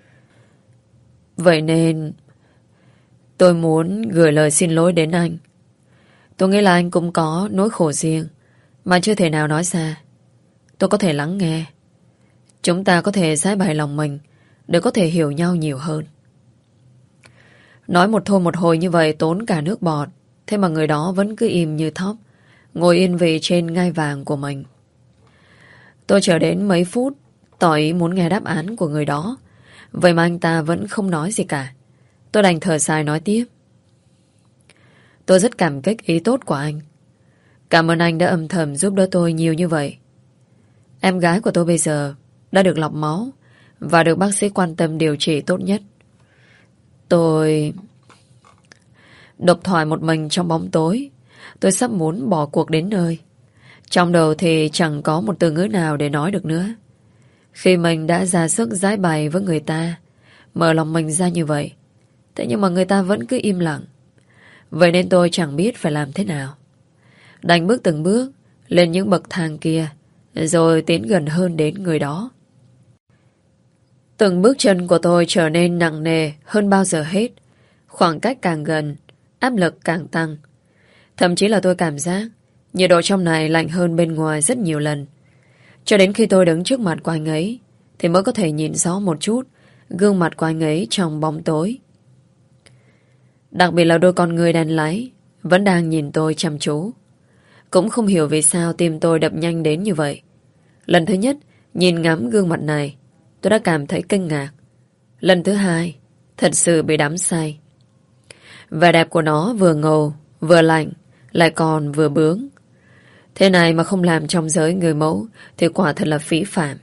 Vậy nên tôi muốn gửi lời xin lỗi đến anh. Tôi nghĩ là anh cũng có nỗi khổ riêng mà chưa thể nào nói ra. Tôi có thể lắng nghe. Chúng ta có thể giải bày lòng mình để có thể hiểu nhau nhiều hơn. Nói một thôi một hồi như vậy tốn cả nước bọt. Thế mà người đó vẫn cứ im như thóc, ngồi yên vị trên ngai vàng của mình. Tôi chờ đến mấy phút, tỏ ý muốn nghe đáp án của người đó. Vậy mà anh ta vẫn không nói gì cả. Tôi đành thở dài nói tiếp. Tôi rất cảm kích ý tốt của anh. Cảm ơn anh đã âm thầm giúp đỡ tôi nhiều như vậy. Em gái của tôi bây giờ đã được lọc máu và được bác sĩ quan tâm điều trị tốt nhất. Tôi độc thoại một mình trong bóng tối. Tôi sắp muốn bỏ cuộc đến nơi. Trong đầu thì chẳng có một từ ngữ nào để nói được nữa. Khi mình đã ra sức giải bày với người ta, mở lòng mình ra như vậy, thế nhưng mà người ta vẫn cứ im lặng. Vậy nên tôi chẳng biết phải làm thế nào. Đành bước từng bước lên những bậc thang kia, rồi tiến gần hơn đến người đó. Từng bước chân của tôi trở nên nặng nề hơn bao giờ hết. Khoảng cách càng gần, áp lực càng tăng. Thậm chí là tôi cảm giác nhiệt độ trong này lạnh hơn bên ngoài rất nhiều lần. Cho đến khi tôi đứng trước mặt của anh ấy thì mới có thể nhìn rõ một chút gương mặt của anh ấy trong bóng tối. Đặc biệt là đôi con người đen láy vẫn đang nhìn tôi chăm chú. Cũng không hiểu vì sao tim tôi đập nhanh đến như vậy. Lần thứ nhất nhìn ngắm gương mặt này, tôi đã cảm thấy kinh ngạc. Lần thứ hai, thật sự bị đắm say. Vẻ đẹp của nó vừa ngầu, vừa lạnh, lại còn vừa bướng. Thế này mà không làm trong giới người mẫu thì quả thật là phí phạm.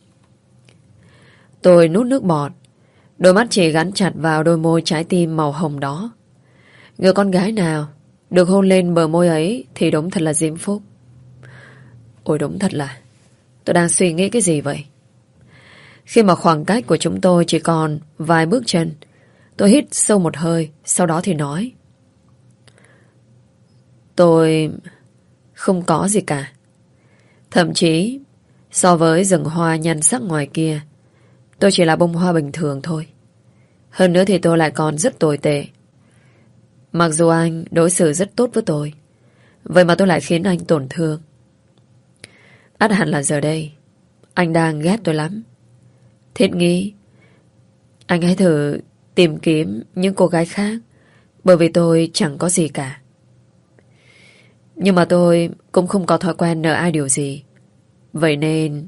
Tôi nuốt nước bọt, đôi mắt chỉ gắn chặt vào đôi môi trái tim màu hồng đó. Người con gái nào được hôn lên bờ môi ấy thì đúng thật là diễm phúc. Ôi đúng thật là, tôi đang suy nghĩ cái gì vậy? Khi mà khoảng cách của chúng tôi chỉ còn vài bước chân, tôi hít sâu một hơi, sau đó thì nói: Tôi không có gì cả. Thậm chí so với rừng hoa nhan sắc ngoài kia, tôi chỉ là bông hoa bình thường thôi. Hơn nữa thì tôi lại còn rất tồi tệ. Mặc dù anh đối xử rất tốt với tôi, vậy mà tôi lại khiến anh tổn thương. Ắt hẳn là giờ đây anh đang ghét tôi lắm. Thiết nghĩ anh hãy thử tìm kiếm những cô gái khác, bởi vì tôi chẳng có gì cả. Nhưng mà tôi cũng không có thói quen nợ ai điều gì. Vậy nên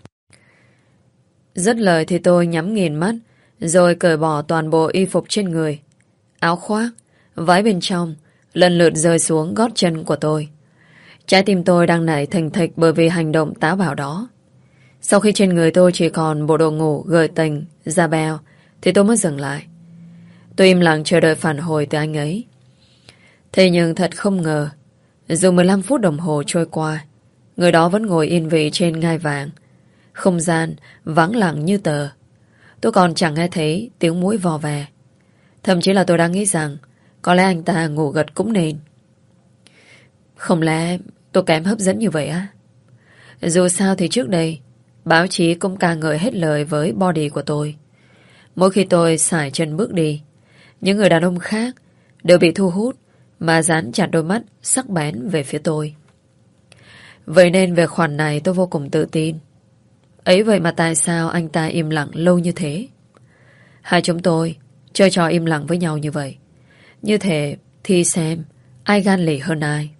dứt lời thì tôi nhắm nghiền mắt, rồi cởi bỏ toàn bộ y phục trên người. Áo khoác, váy bên trong lần lượt rơi xuống gót chân của tôi. Trái tim tôi đang nảy thình thịch bởi vì hành động táo bạo đó. Sau khi trên người tôi chỉ còn bộ đồ ngủ gợi tình, da beo, thì tôi mới dừng lại. Tôi im lặng chờ đợi phản hồi từ anh ấy. Thế nhưng thật không ngờ, dù mười lăm phút đồng hồ trôi qua, người đó vẫn ngồi yên vị trên ngai vàng. Không gian vắng lặng như tờ. Tôi còn chẳng nghe thấy tiếng mũi vò vè. Thậm chí là tôi đang nghĩ rằng có lẽ anh ta ngủ gật cũng nên. Không lẽ tôi kém hấp dẫn như vậy á? Dù sao thì trước đây báo chí cũng ca ngợi hết lời với body của tôi. Mỗi khi tôi sải chân bước đi, những người đàn ông khác đều bị thu hút mà dán chặt đôi mắt sắc bén về phía tôi. Vậy nên về khoản này tôi vô cùng tự tin. Ấy vậy mà tại sao anh ta im lặng lâu như thế? Hai chúng tôi chơi trò im lặng với nhau như vậy, như thể thi xem ai gan lì hơn ai.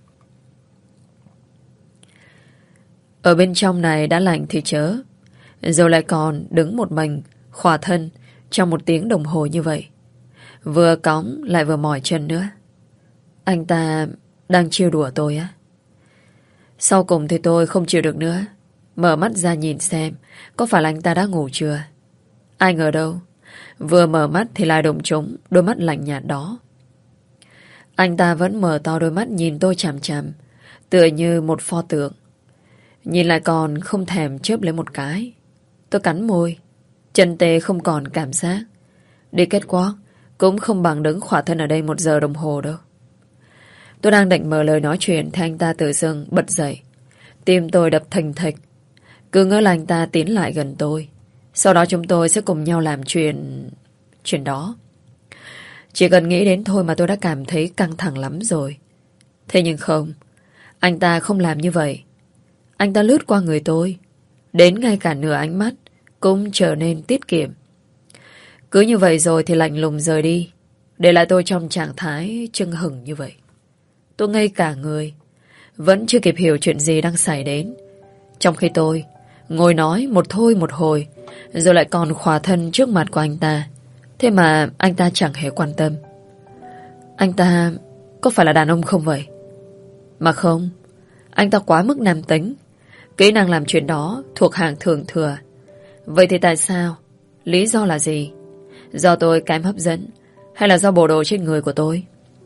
Ở bên trong này đã lạnh thì chớ, rồi lại còn đứng một mình khỏa thân trong một tiếng đồng hồ như vậy. Vừa cóng lại vừa mỏi chân nữa. Anh ta đang trêu đùa tôi á. Sau cùng thì tôi không chịu được nữa, mở mắt ra nhìn xem có phải là anh ta đã ngủ chưa. Ai ngờ đâu, vừa mở mắt thì lại đụng trúng đôi mắt lạnh nhạt đó. Anh ta vẫn mở to đôi mắt nhìn tôi chằm chằm, tựa như một pho tượng. Nhìn lại còn không thèm chớp lấy một cái. Tôi cắn môi, chân tê không còn cảm giác. Đi kết quả cũng không bằng đứng khỏa thân ở đây một giờ đồng hồ đâu. Tôi đang định mở lời nói chuyện thì anh ta tự dưng bật dậy. Tim tôi đập thình thịch. Cứ ngỡ là anh ta tiến lại gần tôi. Sau đó chúng tôi sẽ cùng nhau làm chuyện... Chuyện đó. Chỉ cần nghĩ đến thôi mà tôi đã cảm thấy căng thẳng lắm rồi. Thế nhưng không, anh ta không làm như vậy. Anh ta lướt qua người tôi, đến ngay cả nửa ánh mắt cũng trở nên tiết kiệm. Cứ như vậy rồi thì lạnh lùng rời đi, để lại tôi trong trạng thái chưng hửng như vậy. Tôi ngây cả người, vẫn chưa kịp hiểu chuyện gì đang xảy đến. Trong khi tôi ngồi nói một thôi một hồi, rồi lại còn khỏa thân trước mặt của anh ta. Thế mà anh ta chẳng hề quan tâm. Anh ta có phải là đàn ông không vậy? Mà không, anh ta quá mức nam tính. Kỹ năng làm chuyện đó thuộc hàng thường thừa. Vậy thì tại sao Lý do là gì? Do tôi kém hấp dẫn, hay là do bộ đồ trên người của tôi?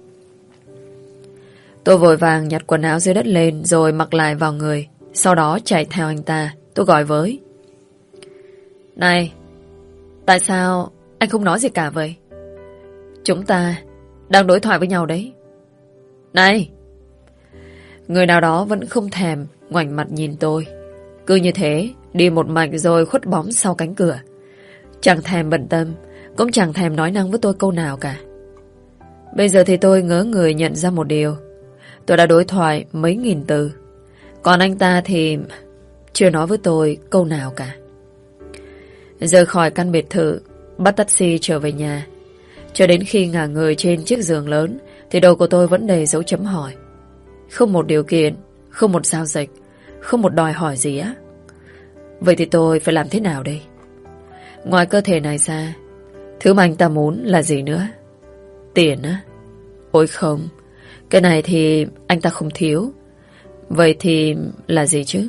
Tôi vội vàng nhặt quần áo dưới đất lên rồi mặc lại vào người. Sau đó chạy theo anh ta. Tôi gọi với: Này, tại sao anh không nói gì cả vậy? Chúng ta đang đối thoại với nhau đấy. Này! Người nào đó vẫn không thèm ngoảnh mặt nhìn tôi. Cứ như thế đi một mạch rồi khuất bóng sau cánh cửa. Chẳng thèm bận tâm, cũng chẳng thèm nói năng với tôi câu nào cả. Bây giờ thì tôi ngớ người nhận ra một điều. Tôi đã đối thoại mấy nghìn từ, còn anh ta thì chưa nói với tôi câu nào cả. Rời khỏi căn biệt thự, bắt taxi trở về nhà. Cho đến khi ngả người trên chiếc giường lớn thì đầu của tôi vẫn đầy dấu chấm hỏi. Không một điều kiện, không một giao dịch, không một đòi hỏi gì á. Vậy thì tôi phải làm thế nào đây? Ngoài cơ thể này ra, thứ mà anh ta muốn là gì nữa? Tiền á? Ôi không, cái này thì anh ta không thiếu. Vậy thì là gì chứ?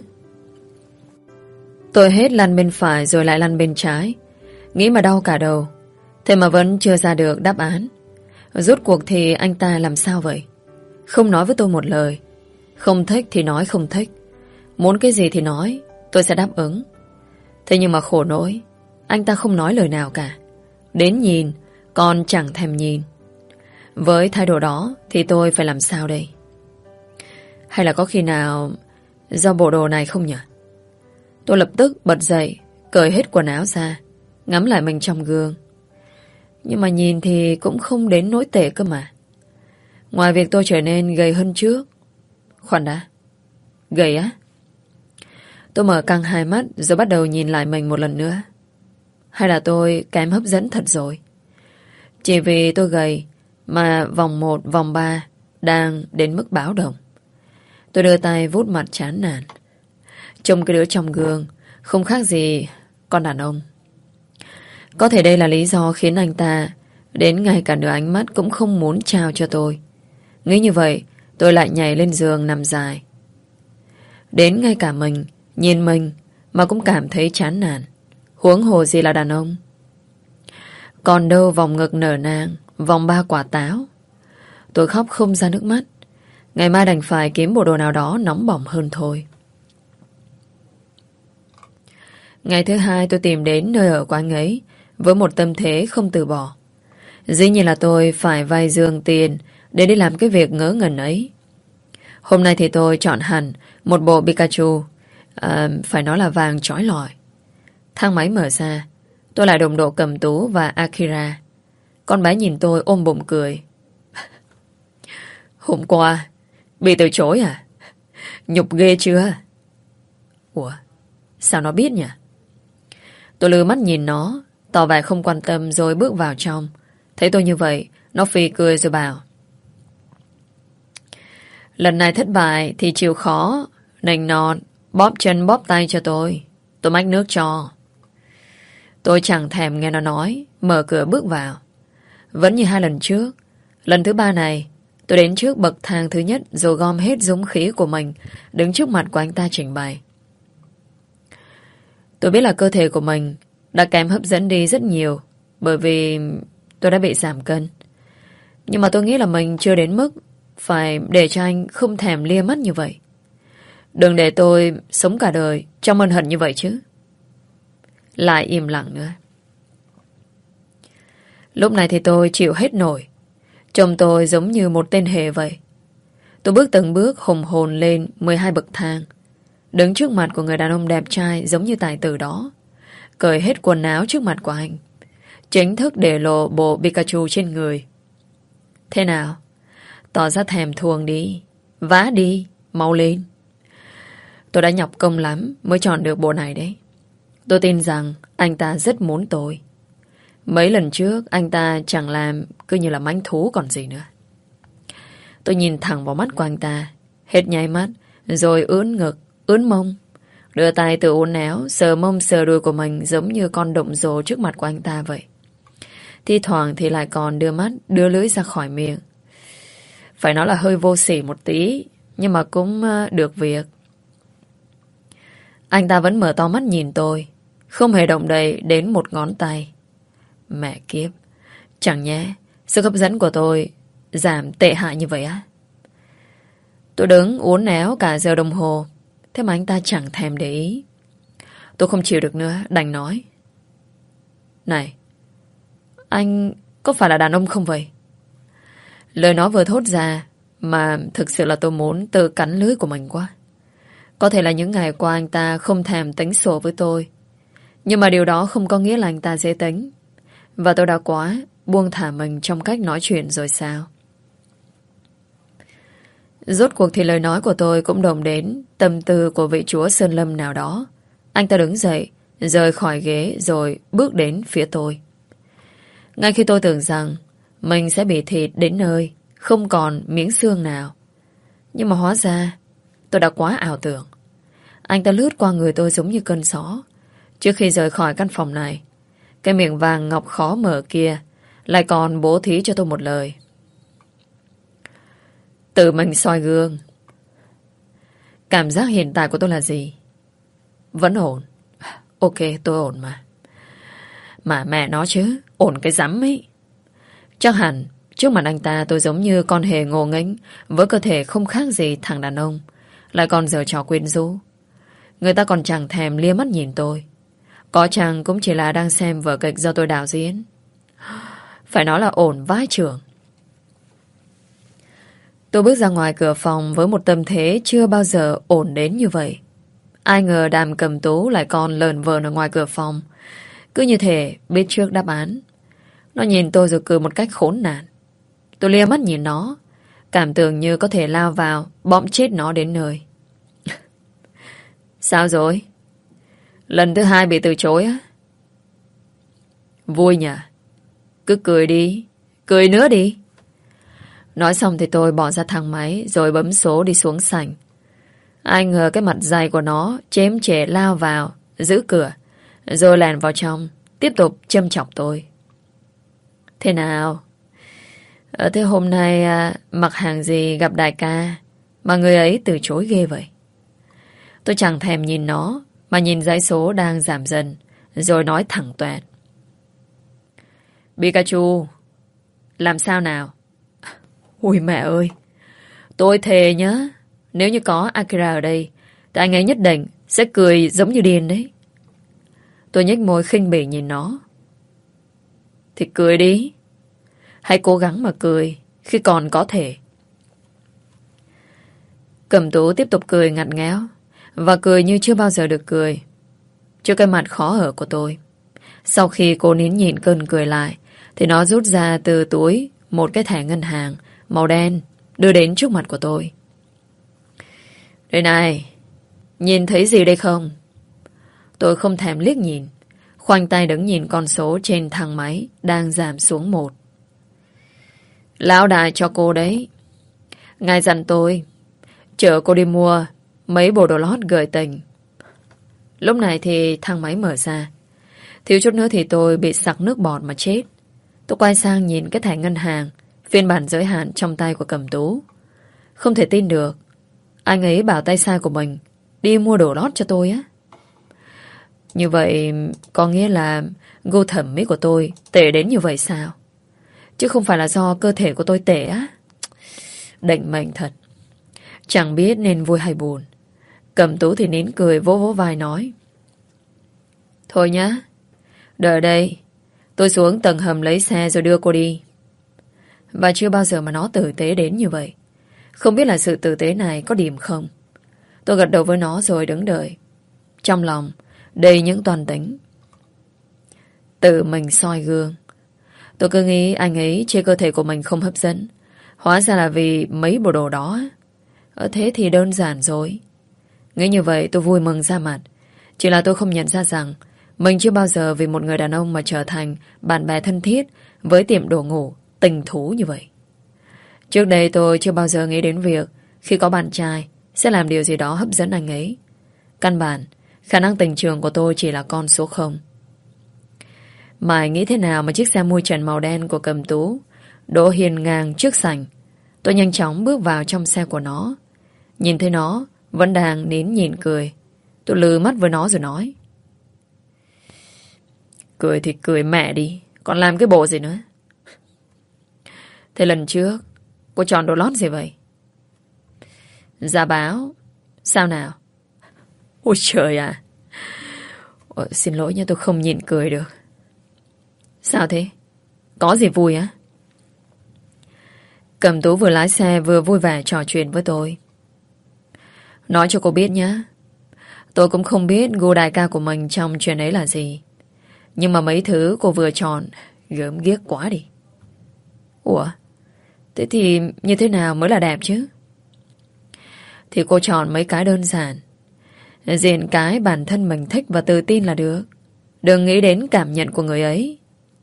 Tôi hết lăn bên phải rồi lại lăn bên trái, nghĩ mà đau cả đầu. Thế mà vẫn chưa ra được đáp án. Rốt cuộc thì anh ta làm sao vậy? Không nói với tôi một lời. Không thích thì nói không thích. Muốn cái gì thì nói, tôi sẽ đáp ứng. Thế nhưng mà khổ nỗi, anh ta không nói lời nào cả. Đến nhìn còn chẳng thèm nhìn. Với thái độ đó thì tôi phải làm sao đây? Hay là có khi nào do bộ đồ này không nhỉ? Tôi lập tức bật dậy, cởi hết quần áo ra, ngắm lại mình trong gương. Nhưng mà nhìn thì cũng không đến nỗi tệ cơ mà. Ngoài việc tôi trở nên gầy hơn trước. Khoan đã, gầy á? Tôi mở căng hai mắt rồi bắt đầu nhìn lại mình một lần nữa. Hay là tôi kém hấp dẫn thật rồi? Chỉ vì tôi gầy mà vòng một, vòng ba đang đến mức báo động. Tôi đưa tay vuốt mặt chán nản. Trông cái đứa trong gương không khác gì con đàn ông. Có thể đây là lý do khiến anh ta đến ngay cả nửa ánh mắt cũng không muốn trao cho tôi. Nghĩ như vậy, tôi lại nhảy lên giường nằm dài. Đến ngay cả mình, nhìn mình mà cũng cảm thấy chán nản. Huống hồ gì là đàn ông. Còn đâu vòng ngực nở nang, vòng ba quả táo. Tôi khóc không ra nước mắt. Ngày mai đành phải kiếm bộ đồ nào đó nóng bỏng hơn thôi. Ngày thứ hai tôi tìm đến nơi ở của anh ấy với một tâm thế không từ bỏ. Dĩ nhiên là tôi phải vay Dương tiền để đi làm cái việc ngớ ngẩn ấy. Hôm nay thì tôi chọn hẳn một bộ Pikachu, à, phải nói là vàng chói lọi. Thang máy mở ra, tôi lại đồng độ Cầm Tú và Akira. Con bé nhìn tôi ôm bụng cười. Hôm qua bị từ chối à? Nhục ghê chưa? Ủa, sao nó biết nhỉ? Tôi lừa mắt nhìn nó, tỏ vẻ không quan tâm rồi bước vào trong. Thấy tôi như vậy, nó phì cười rồi bảo: lần này thất bại thì chịu khó, nành nọt, bóp chân bóp tay cho tôi. Tôi mách nước cho. Tôi chẳng thèm nghe nó nói, mở cửa bước vào. Vẫn như hai lần trước. Lần thứ ba này, tôi đến trước bậc thang thứ nhất rồi gom hết dũng khí của mình, đứng trước mặt của anh ta trình bày. Tôi biết là cơ thể của mình đã kém hấp dẫn đi rất nhiều, bởi vì tôi đã bị giảm cân. Nhưng mà tôi nghĩ là mình chưa đến mức phải để cho anh không thèm lia mắt như vậy. Đừng để tôi sống cả đời trong ân hận như vậy chứ. Lại im lặng nữa. Lúc này thì tôi chịu hết nổi. Trông tôi giống như một tên hề vậy. Tôi bước từng bước hùng hồn lên mười hai bậc thang, đứng trước mặt của người đàn ông đẹp trai giống như tài tử đó, cởi hết quần áo trước mặt của anh, chính thức để lộ bộ Pikachu trên người. Thế nào? Tỏ ra thèm thuồng đi. Vá đi, mau lên. Tôi đã nhọc công lắm mới chọn được bộ này đấy. Tôi tin rằng anh ta rất muốn tôi. Mấy lần trước anh ta chẳng làm cứ như là mãnh thú còn gì nữa. Tôi nhìn thẳng vào mắt của anh ta, hết nháy mắt, rồi ướn ngực, ướn mông, đưa tay từ uốn éo, sờ mông sờ đuôi của mình giống như con động rồ trước mặt của anh ta vậy. Thi thoảng thì lại còn đưa mắt, đưa lưỡi ra khỏi miệng. Phải nói là hơi vô sỉ một tí, nhưng mà cũng được việc. Anh ta vẫn mở to mắt nhìn tôi, Không hề động đậy đến một ngón tay. Mẹ kiếp, chẳng nhẽ sức hấp dẫn của tôi giảm tệ hại như vậy á? Tôi đứng uốn éo cả giờ đồng hồ, thế mà anh ta chẳng thèm để ý. Tôi không chịu được nữa, đành nói. Này, anh có phải là đàn ông không vậy? Lời nó vừa thốt ra mà thực sự là tôi muốn tự cắn lưỡi của mình quá. Có thể là những ngày qua anh ta không thèm tính sổ với tôi, nhưng mà điều đó không có nghĩa là anh ta dễ tính. Và tôi đã quá buông thả mình trong cách nói chuyện rồi sao? Rốt cuộc thì lời nói của tôi cũng động đến tâm tư của vị chúa Sơn Lâm nào đó. Anh ta đứng dậy, rời khỏi ghế rồi bước đến phía tôi. Ngay khi tôi tưởng rằng mình sẽ bị thịt đến nơi không còn miếng xương nào, nhưng mà hóa ra tôi đã quá ảo tưởng. Anh ta lướt qua người tôi giống như cơn gió. Trước khi rời khỏi căn phòng này, cái miệng vàng ngọc khó mở kia lại còn bố thí cho tôi một lời. Tự mình soi gương. Cảm giác hiện tại của tôi là gì? Vẫn ổn. Ok, tôi ổn mà. Mà mẹ nó chứ, ổn cái rắm ấy. Chắc hẳn trước mặt anh ta tôi giống như con hề ngô nghếch với cơ thể không khác gì thằng đàn ông, lại còn giở trò quyến rũ. Người ta còn chẳng thèm lia mắt nhìn tôi. Có chăng cũng chỉ là đang xem vở kịch do tôi đạo diễn. Phải nói là ổn vãi chưởng. Tôi bước ra ngoài cửa phòng với một tâm thế chưa bao giờ ổn đến như vậy. Ai ngờ Đàm Cầm Tú lại còn lờn vờn ở ngoài cửa phòng, cứ như thể biết trước đáp án. Nó nhìn tôi rồi cười một cách khốn nạn. Tôi lia mắt nhìn nó, cảm tưởng như có thể lao vào bõm chết nó đến nơi. Sao rồi? Lần thứ hai bị từ chối á? Vui nhỉ? Cứ cười đi, cười nữa đi. Nói xong thì tôi bỏ ra thang máy rồi bấm số đi xuống sảnh. Ai ngờ cái mặt dày của nó chém chệ lao vào, giữ cửa, rồi lèn vào trong, tiếp tục châm chọc tôi. Thế nào? Ở thế hôm nay à, mặc hàng gì gặp đại ca mà người ấy từ chối ghê vậy? Tôi chẳng thèm nhìn nó mà nhìn dãy số đang giảm dần, rồi nói thẳng toẹt. Pikachu, làm sao nào? Ui mẹ ơi, tôi thề nhá, nếu như có Akira ở đây thì anh ấy nhất định sẽ cười giống như điên đấy. Tôi nhếch môi khinh bỉ nhìn nó. Thì cười đi, hãy cố gắng mà cười khi còn có thể. Cẩm Tú tiếp tục cười ngặt nghẽo, và cười như chưa bao giờ được cười trước cái mặt khó ở của tôi. Sau khi cô nín nhịn cơn cười lại, thì nó rút ra từ túi một cái thẻ ngân hàng màu đen, đưa đến trước mặt của tôi. Đây này, nhìn thấy gì đây không? Tôi không thèm liếc nhìn, khoanh tay đứng nhìn con số trên thang máy đang giảm xuống một. Lão đại cho cô đấy. Ngài dặn tôi chở cô đi mua mấy bộ đồ lót gợi tình. Lúc này thì thang máy mở ra. Thiếu chút nữa thì tôi bị sặc nước bọt mà chết. Tôi quay sang nhìn cái thẻ ngân hàng phiên bản giới hạn trong tay của Cẩm Tú. Không thể tin được, anh ấy bảo tay sai của mình đi mua đồ lót cho tôi á. Như vậy có nghĩa là gu thẩm mỹ của tôi tệ đến như vậy sao? Chứ không phải là do cơ thể của tôi tệ á. Định mệnh thật. Chẳng biết nên vui hay buồn. Cẩm Tú thì nín cười vỗ vỗ vai nói. Thôi nhá, đợi đây, tôi xuống tầng hầm lấy xe rồi đưa cô đi. Và chưa bao giờ mà nó tử tế đến như vậy. Không biết là sự tử tế này có điểm không. Tôi gật đầu với nó rồi đứng đợi, trong lòng đầy những toan tính. Tự mình soi gương. Tôi cứ nghĩ anh ấy chê cơ thể của mình không hấp dẫn, hóa ra là vì mấy bộ đồ đó. Ở thế thì đơn giản rồi. Nghĩ như vậy tôi vui mừng ra mặt. Chỉ là tôi không nhận ra rằng mình chưa bao giờ vì một người đàn ông mà trở thành bạn bè thân thiết với tiệm đồ ngủ tình thú như vậy. Trước đây tôi chưa bao giờ nghĩ đến việc khi có bạn trai sẽ làm điều gì đó hấp dẫn anh ấy. Căn bản, khả năng tình trường của tôi chỉ là con số không. Mày nghĩ thế nào mà chiếc xe mui trần màu đen của Cẩm Tú đỗ hiền ngang trước sảnh. Tôi nhanh chóng bước vào trong xe của nó. Nhìn thấy nó vẫn đang nín nhìn cười. Tôi lừ mắt với nó rồi nói. cười thì cười mẹ đi. Còn làm cái bộ gì nữa? Thế lần trước cô chọn đồ lót gì vậy? Dạ báo. Sao nào? Ôi trời à. Ôi, xin lỗi nha, tôi không nhịn cười được. Sao thế? Có gì vui á? Cẩm Tú vừa lái xe vừa vui vẻ trò chuyện với tôi. Nói cho cô biết nhé, tôi cũng không biết gu đại ca của mình trong chuyện ấy là gì. Nhưng mà mấy thứ cô vừa chọn gớm ghiếc quá đi. Ủa? Thế thì như thế nào mới là đẹp chứ? Thì cô chọn mấy cái đơn giản, diện cái bản thân mình thích và tự tin là được. Đừng nghĩ đến cảm nhận của người ấy.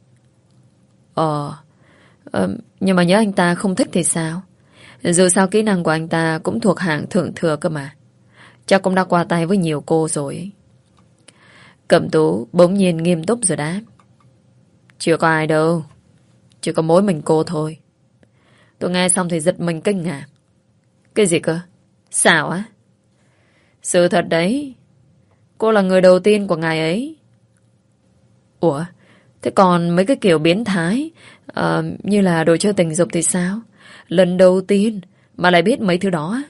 Ờ, ờ Nhưng mà nhớ anh ta không thích thì sao? Dù sao kỹ năng của anh ta cũng thuộc hạng thượng thừa cơ mà. Chắc cũng đã qua tay với nhiều cô rồi. Cẩm Tú bỗng nhiên nghiêm túc rồi đáp. Chưa có ai đâu, chỉ có mỗi mình cô thôi. Tôi nghe xong thì giật mình kinh ngạc. Cái gì cơ? Sao á? Sự thật đấy, cô là người đầu tiên của ngài ấy. Ủa? Thế còn mấy cái kiểu biến thái uh, như là đồ chơi tình dục thì sao? Lần đầu tiên mà lại biết mấy thứ đó.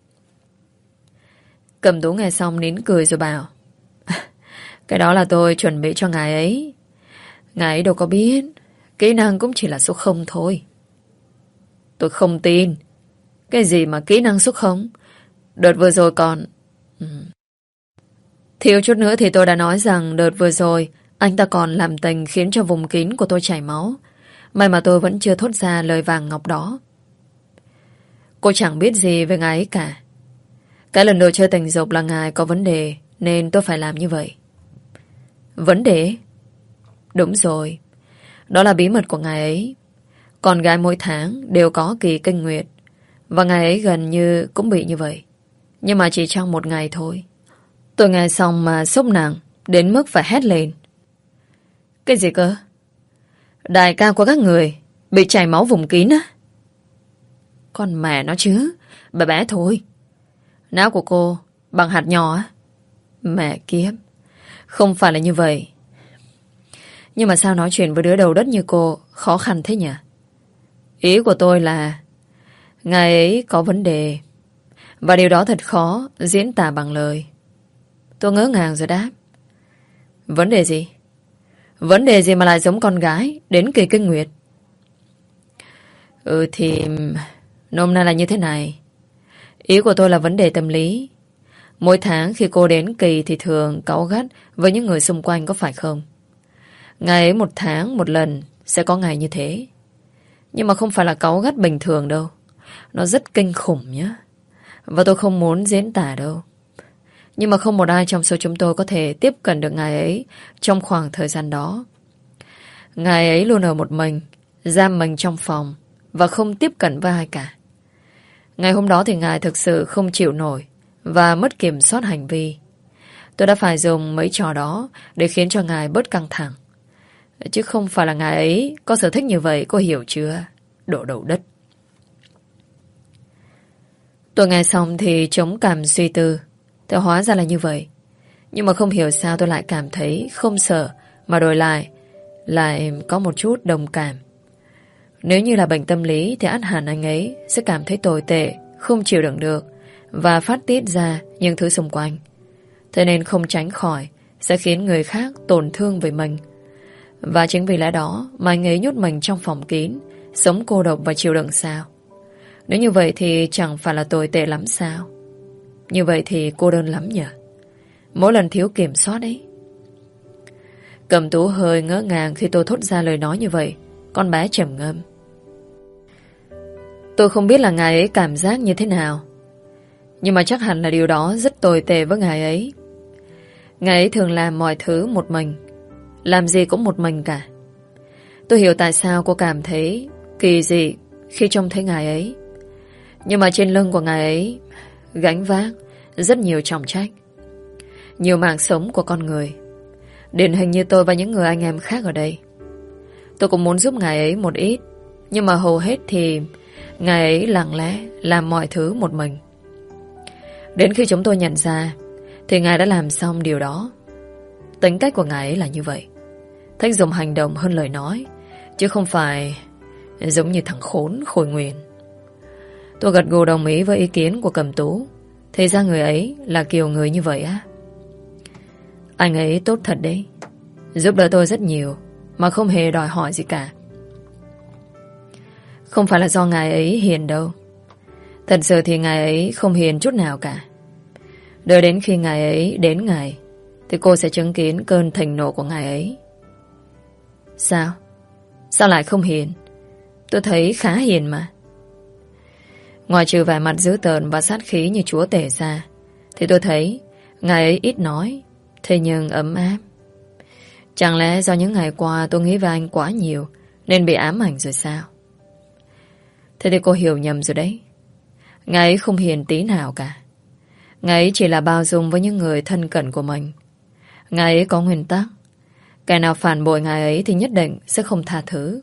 Cẩm Tú nghe xong nín cười rồi bảo. Cái đó là tôi chuẩn bị cho ngài ấy. Ngài ấy đâu có biết, kỹ năng cũng chỉ là số không thôi. Tôi không tin. Cái gì mà kỹ năng số không? Đợt vừa rồi còn... Ừ. Thiếu chút nữa thì tôi đã nói rằng đợt vừa rồi anh ta còn làm tình khiến cho vùng kín của tôi chảy máu. May mà tôi vẫn chưa thốt ra lời vàng ngọc đó. Cô chẳng biết gì về ngài ấy cả. Cái lần đồ chơi tình dục là ngài có vấn đề, nên tôi phải làm như vậy. Vấn đề? Đúng rồi. Đó là bí mật của ngài ấy. Con gái mỗi tháng đều có kỳ kinh nguyệt, và ngài ấy gần như cũng bị như vậy. Nhưng mà chỉ trong một ngày thôi. Tôi nghe xong mà sốc nặng đến mức phải hét lên. Cái gì cơ? Đại ca của các người bị chảy máu vùng kín á? Con mẹ nó chứ, bé bé thôi. Não của cô bằng hạt nhỏ á? Mẹ kiếp, không phải là như vậy. Nhưng mà sao nói chuyện với đứa đầu đất như cô khó khăn thế nhỉ? Ý của tôi là ngài ấy có vấn đề, và điều đó thật khó diễn tả bằng lời. Tôi ngỡ ngàng rồi đáp. Vấn đề gì? Vấn đề gì mà lại giống con gái đến kỳ kinh nguyệt? Ừ thì nôm na là như thế này. Ý của tôi là vấn đề tâm lý. Mỗi tháng khi cô đến kỳ thì thường cáu gắt với những người xung quanh, có phải không? Ngày ấy một tháng một lần sẽ có ngày như thế. Nhưng mà không phải là cáu gắt bình thường đâu. Nó rất kinh khủng nhá. Và tôi không muốn diễn tả đâu. Nhưng mà không một ai trong số chúng tôi có thể tiếp cận được ngài ấy trong khoảng thời gian đó. Ngài ấy luôn ở một mình, giam mình trong phòng và không tiếp cận với ai cả. Ngày hôm đó thì ngài thực sự không chịu nổi và mất kiểm soát hành vi. Tôi đã phải dùng mấy trò đó để khiến cho ngài bớt căng thẳng. Chứ không phải là ngài ấy có sở thích như vậy, cô hiểu chưa? Đổ đầu đất. Tôi nghe xong thì chống cảm suy tư. Thì hóa ra là như vậy. Nhưng mà không hiểu sao tôi lại cảm thấy không sợ, mà đổi lại lại có một chút đồng cảm. Nếu như là bệnh tâm lý thì ắt hẳn anh ấy sẽ cảm thấy tồi tệ, không chịu đựng được và phát tiết ra những thứ xung quanh. Thế nên không tránh khỏi sẽ khiến người khác tổn thương với mình. Và chính vì lẽ đó mà anh ấy nhốt mình trong phòng kín, sống cô độc và chịu đựng sao? Nếu như vậy thì chẳng phải là tồi tệ lắm sao? Như vậy thì cô đơn lắm nhỉ? Mỗi lần thiếu kiểm soát ấy. Cẩm Tú hơi ngỡ ngàng khi tôi thốt ra lời nói như vậy. Con bé trầm ngâm. Tôi không biết là ngài ấy cảm giác như thế nào, nhưng mà chắc hẳn là điều đó rất tồi tệ với ngài ấy. Ngài ấy thường làm mọi thứ một mình, làm gì cũng một mình cả. Tôi hiểu tại sao cô cảm thấy kỳ dị khi trông thấy ngài ấy. Nhưng mà trên lưng của ngài ấy gánh vác rất nhiều trọng trách, nhiều mạng sống của con người, điển hình như tôi và những người anh em khác ở đây. Tôi cũng muốn giúp ngài ấy một ít, nhưng mà hầu hết thì ngài ấy lặng lẽ làm mọi thứ một mình. Đến khi chúng tôi nhận ra thì ngài đã làm xong điều đó. Tính cách của ngài ấy là như vậy. thích dùng hành động hơn lời nói, chứ không phải giống như thằng khốn Khôi Nguyên. Tôi gật gù đồng ý với ý kiến của Cẩm Tú. Thì ra người ấy là kiểu người như vậy á? Anh ấy tốt thật đấy, giúp đỡ tôi rất nhiều mà không hề đòi hỏi gì cả. Không phải là do ngài ấy hiền đâu. Thật sự thì ngài ấy không hiền chút nào cả. Đợi đến khi ngài ấy đến ngày thì cô sẽ chứng kiến cơn thịnh nộ của ngài ấy. Sao? Sao lại không hiền? Tôi thấy khá hiền mà. Ngoài trừ vẻ mặt dữ tợn và sát khí như chúa tể ra, thì tôi thấy ngài ấy ít nói, thế nhưng ấm áp. Chẳng lẽ do những ngày qua tôi nghĩ về anh quá nhiều nên bị ám ảnh rồi sao? Thế thì cô hiểu nhầm rồi đấy. Ngài ấy không hiền tí nào cả. Ngài ấy chỉ là bao dung với những người thân cận của mình. Ngài ấy có nguyên tắc. Kẻ nào phản bội ngài ấy thì nhất định sẽ không tha thứ.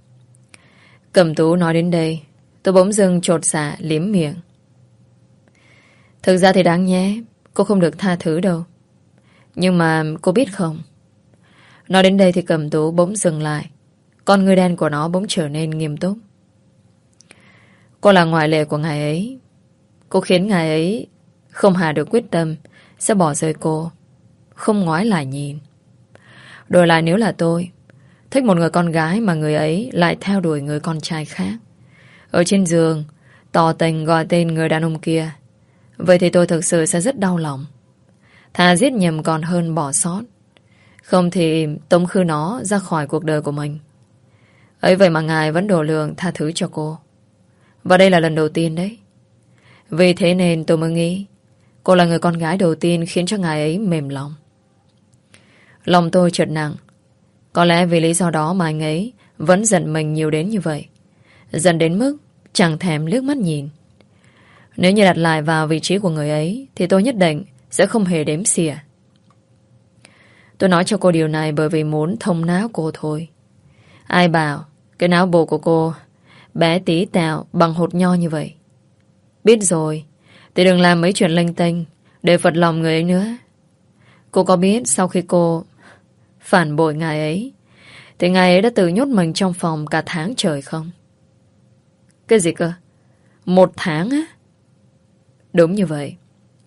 Cẩm Tú nói đến đây, tôi bỗng dưng chột dạ liếm miệng. Thực ra thì đáng nhé, cô không được tha thứ đâu. Nhưng mà cô biết không? Nói đến đây thì Cẩm Tú bỗng dừng lại. Con người đen của nó bỗng trở nên nghiêm túc. Cô là ngoại lệ của ngài ấy. Cô khiến ngài ấy không hà được quyết tâm sẽ bỏ rơi cô, không ngoái lại nhìn. Đổi lại nếu là tôi, thích một người con gái mà người ấy lại theo đuổi người con trai khác, ở trên giường tỏ tình gọi tên người đàn ông kia, vậy thì tôi thực sự sẽ rất đau lòng. Thà giết nhầm còn hơn bỏ sót. Không thì tống khứ nó ra khỏi cuộc đời của mình. Ấy vậy mà ngài vẫn độ lượng tha thứ cho cô. Và đây là lần đầu tiên đấy. Vì thế nên tôi mới nghĩ cô là người con gái đầu tiên khiến cho ngài ấy mềm lòng. Lòng tôi chợt nặng. Có lẽ vì lý do đó mà anh ấy vẫn giận mình nhiều đến như vậy. Giận đến mức chẳng thèm liếc mắt nhìn. Nếu như đặt lại vào vị trí của người ấy thì tôi nhất định sẽ không hề đếm xỉa. Tôi nói cho cô điều này bởi vì muốn thông não cô thôi. Ai bảo cái não bộ của cô bé tí tẹo bằng hột nho như vậy. Biết rồi thì đừng làm mấy chuyện linh tinh để phật lòng người ấy nữa. Cô có biết sau khi cô phản bội ngài ấy thì ngài ấy đã tự nhốt mình trong phòng cả tháng trời không? Cái gì cơ? Một tháng á? Đúng như vậy.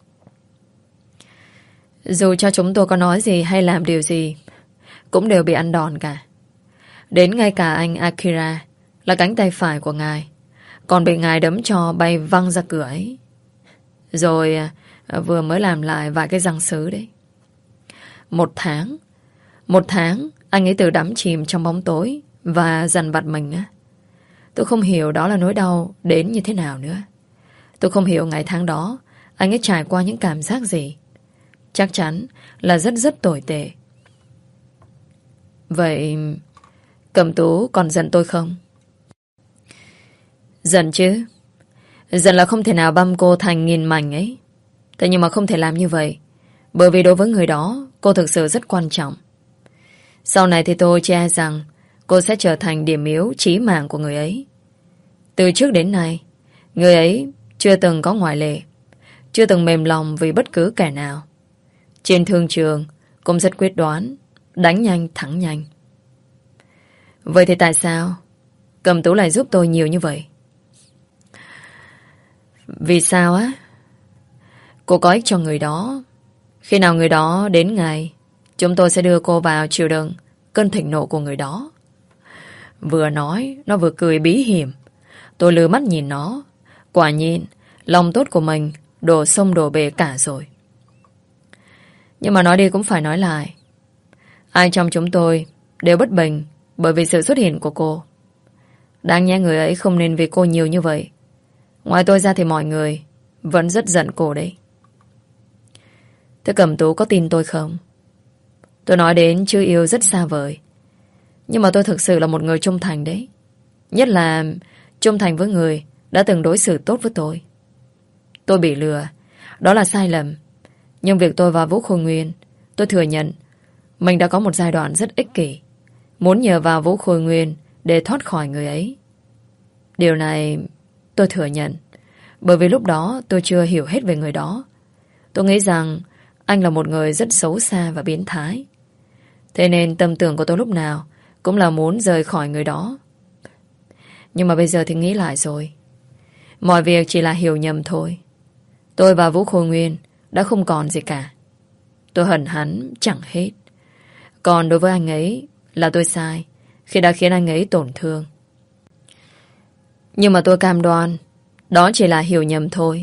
Dù cho chúng tôi có nói gì hay làm điều gì cũng đều bị ăn đòn cả. Đến ngay cả anh Akira là cánh tay phải của ngài còn bị ngài đấm cho bay văng ra cửa ấy. Rồi vừa mới làm lại vài cái răng sứ đấy. Một tháng Một tháng anh ấy tự đắm chìm trong bóng tối và dằn vặt mình á. Tôi không hiểu đó là nỗi đau đến như thế nào nữa. Tôi không hiểu ngày tháng đó anh ấy trải qua những cảm giác gì. Chắc chắn là rất rất tồi tệ. Vậy Cẩm Tú còn giận tôi không? Giận chứ. Giận là không thể nào băm cô thành nghìn mảnh ấy. Thế nhưng mà không thể làm như vậy, bởi vì đối với người đó cô thực sự rất quan trọng. Sau này thì tôi che rằng cô sẽ trở thành điểm yếu chí mạng của người ấy. Từ trước đến nay người ấy chưa từng có ngoại lệ, chưa từng mềm lòng vì bất cứ kẻ nào. Trên thương trường cũng rất quyết đoán, đánh nhanh thắng nhanh. Vậy thì tại sao Cẩm Tú lại giúp tôi nhiều như vậy? Vì sao á? Cô có ích cho người đó. Khi nào người đó đến ngày, chúng tôi sẽ đưa cô vào chịu đựng cơn thịnh nộ của người đó. Vừa nói nó vừa cười bí hiểm. Tôi lừa mắt nhìn nó. Quả nhiên lòng tốt của mình đổ sông đổ bể cả rồi. Nhưng mà nói đi cũng phải nói lại, ai trong chúng tôi đều bất bình bởi vì sự xuất hiện của cô. Đáng nhẽ người ấy không nên vì cô nhiều như vậy. Ngoài tôi ra thì mọi người vẫn rất giận cô đấy. Thế Cẩm Tú có tin tôi không? Tôi nói đến chưa yêu rất xa vời, nhưng mà tôi thực sự là một người trung thành đấy. Nhất là trung thành với người đã từng đối xử tốt với tôi. Tôi bị lừa, đó là sai lầm. Nhưng việc tôi vào Vũ Khôi Nguyên, tôi thừa nhận mình đã có một giai đoạn rất ích kỷ, muốn nhờ vào Vũ Khôi Nguyên để thoát khỏi người ấy. Điều này tôi thừa nhận, bởi vì lúc đó tôi chưa hiểu hết về người đó. Tôi nghĩ rằng anh là một người rất xấu xa và biến thái. Thế nên tâm tưởng của tôi lúc nào cũng là muốn rời khỏi người đó. Nhưng mà bây giờ thì nghĩ lại rồi. Mọi việc chỉ là hiểu nhầm thôi. Tôi và Vũ Khôi Nguyên đã không còn gì cả. Tôi hận hắn chẳng hết. Còn đối với anh ấy là tôi sai khi đã khiến anh ấy tổn thương. Nhưng mà tôi cam đoan đó chỉ là hiểu nhầm thôi.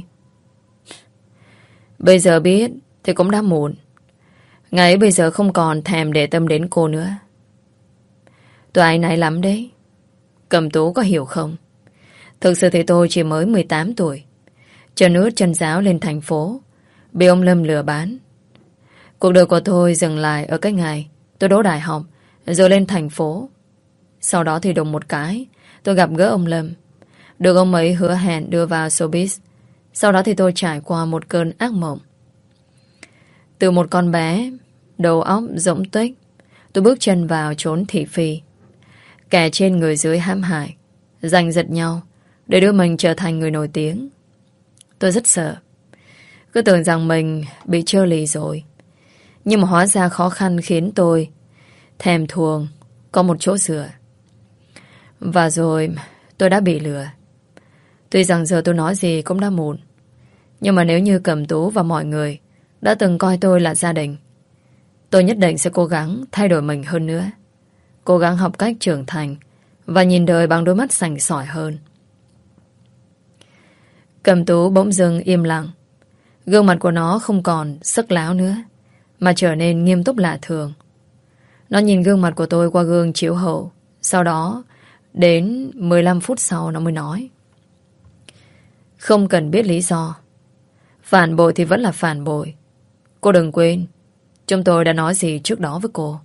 Bây giờ biết thì cũng đã muộn. Ngày ấy bây giờ không còn thèm để tâm đến cô nữa. Tôi áy náy lắm đấy. Cẩm Tú có hiểu không? Thực sự thì tôi chỉ mới mười tám tuổi, chân ướt chân ráo lên thành phố, bị ông Lâm lừa bán. Cuộc đời của tôi dừng lại ở cái ngày tôi đỗ đại học, rồi lên thành phố. Sau đó thì đùng một cái, tôi gặp gỡ ông Lâm, được ông ấy hứa hẹn đưa vào showbiz. Sau đó thì tôi trải qua một cơn ác mộng. Từ một con bé đầu óc rỗng tuếch, tôi bước chân vào chốn thị phi. Kẻ trên người dưới hãm hại, giành giật nhau để đưa mình trở thành người nổi tiếng. Tôi rất sợ, cứ tưởng rằng mình bị trơ lì rồi. Nhưng mà hóa ra khó khăn khiến tôi thèm thuồng có một chỗ dựa. Và rồi tôi đã bị lừa. Tuy rằng giờ tôi nói gì cũng đã muộn, nhưng mà nếu như Cẩm Tú và mọi người đã từng coi tôi là gia đình, tôi nhất định sẽ cố gắng thay đổi mình hơn nữa. Cố gắng học cách trưởng thành và nhìn đời bằng đôi mắt sành sỏi hơn. Cẩm Tú bỗng dưng im lặng. Gương mặt của nó không còn sức láo nữa, mà trở nên nghiêm túc lạ thường. Nó nhìn gương mặt của tôi qua gương chiếu hậu. Sau đó đến mười lăm phút sau nó mới nói: không cần biết lý do. Phản bội thì vẫn là phản bội. Cô đừng quên chúng tôi đã nói gì trước đó với cô.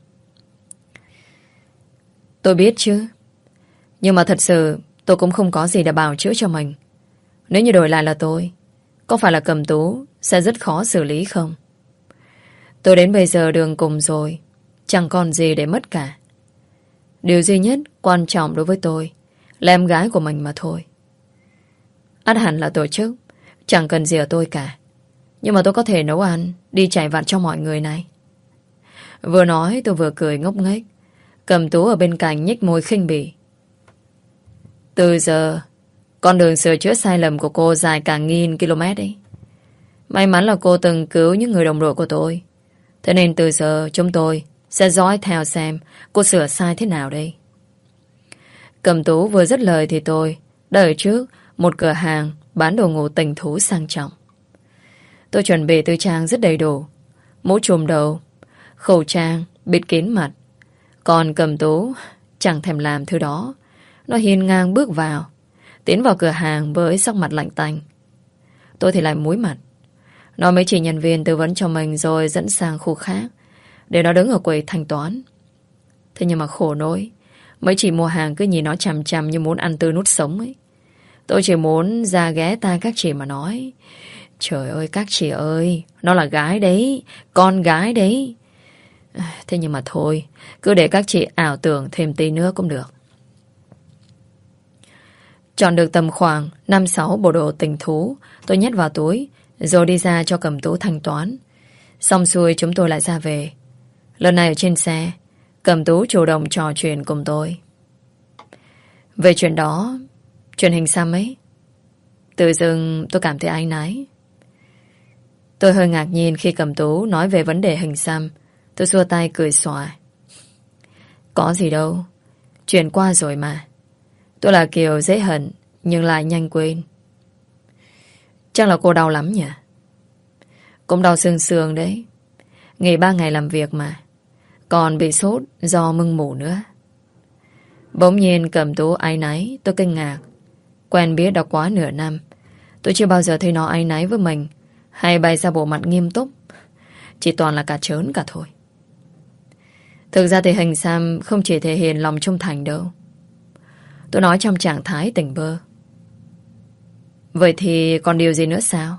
Tôi biết chứ, nhưng mà thật sự tôi cũng không có gì để bào chữa cho mình. Nếu như đổi lại là tôi, có phải là Cẩm Tú sẽ rất khó xử lý không? Tôi đến bây giờ đường cùng rồi, chẳng còn gì để mất cả. Điều duy nhất quan trọng đối với tôi là em gái của mình mà thôi. Ắt hẳn là tổ chức chẳng cần gì ở tôi cả, nhưng mà tôi có thể nấu ăn, đi chạy vặt cho mọi người này. Vừa nói tôi vừa cười ngốc nghếch. Cẩm Tú ở bên cạnh nhếch môi khinh bỉ. Từ giờ con đường sửa chữa sai lầm của cô dài cả nghìn km ấy. May mắn là cô từng cứu những người đồng đội của tôi, thế nên từ giờ chúng tôi sẽ dõi theo xem cô sửa sai thế nào đây. Cẩm Tú vừa dứt lời thì tôi đã ở trước một cửa hàng bán đồ ngủ tình thú sang trọng. Tôi chuẩn bị tư trang rất đầy đủ: mũ trùm đầu, khẩu trang, bịt kín mặt. Còn Cẩm Tú chẳng thèm làm thứ đó. Nó hiên ngang bước vào, tiến vào cửa hàng với sắc mặt lạnh tanh. Tôi thì lại muối mặt. Nó mới chỉ nhân viên tư vấn cho mình rồi dẫn sang khu khác để nó đứng ở quầy thanh toán. Thế nhưng mà khổ nỗi, mấy chị mua hàng cứ nhìn nó chằm chằm như muốn ăn tươi nuốt sống ấy. Tôi chỉ muốn ra ghé tai các chị mà nói: trời ơi các chị ơi, nó là gái đấy, con gái đấy. Thế nhưng mà thôi, cứ để các chị ảo tưởng thêm tí nữa cũng được. Chọn được tầm khoảng năm sáu bộ đồ tình thú, tôi nhét vào túi rồi đi ra cho Cẩm Tú thanh toán. Xong xuôi chúng tôi lại ra về. Lần này ở trên xe, Cẩm Tú chủ động trò chuyện cùng tôi về chuyện đó, chuyện hình xăm ấy. Tự dưng tôi cảm thấy áy náy. Tôi hơi ngạc nhiên khi Cẩm Tú nói về vấn đề hình xăm. Tôi xua tay cười xòa: có gì đâu, chuyện qua rồi mà. Tôi là kiểu dễ hận nhưng lại nhanh quên. Chắc là cô đau lắm nhỉ? Cũng đau xương xương đấy. Nghỉ ba ngày làm việc mà, còn bị sốt do mưng mủ nữa. Bỗng nhiên Cẩm Tú áy náy. Tôi kinh ngạc. Quen biết đã quá nửa năm, tôi chưa bao giờ thấy nó áy náy với mình hay bày ra bộ mặt nghiêm túc. Chỉ toàn là cả trớn cả thôi. Thực ra thì hình xăm không chỉ thể hiện lòng trung thành đâu. Tôi nói trong trạng thái tỉnh bơ. Vậy thì còn điều gì nữa sao?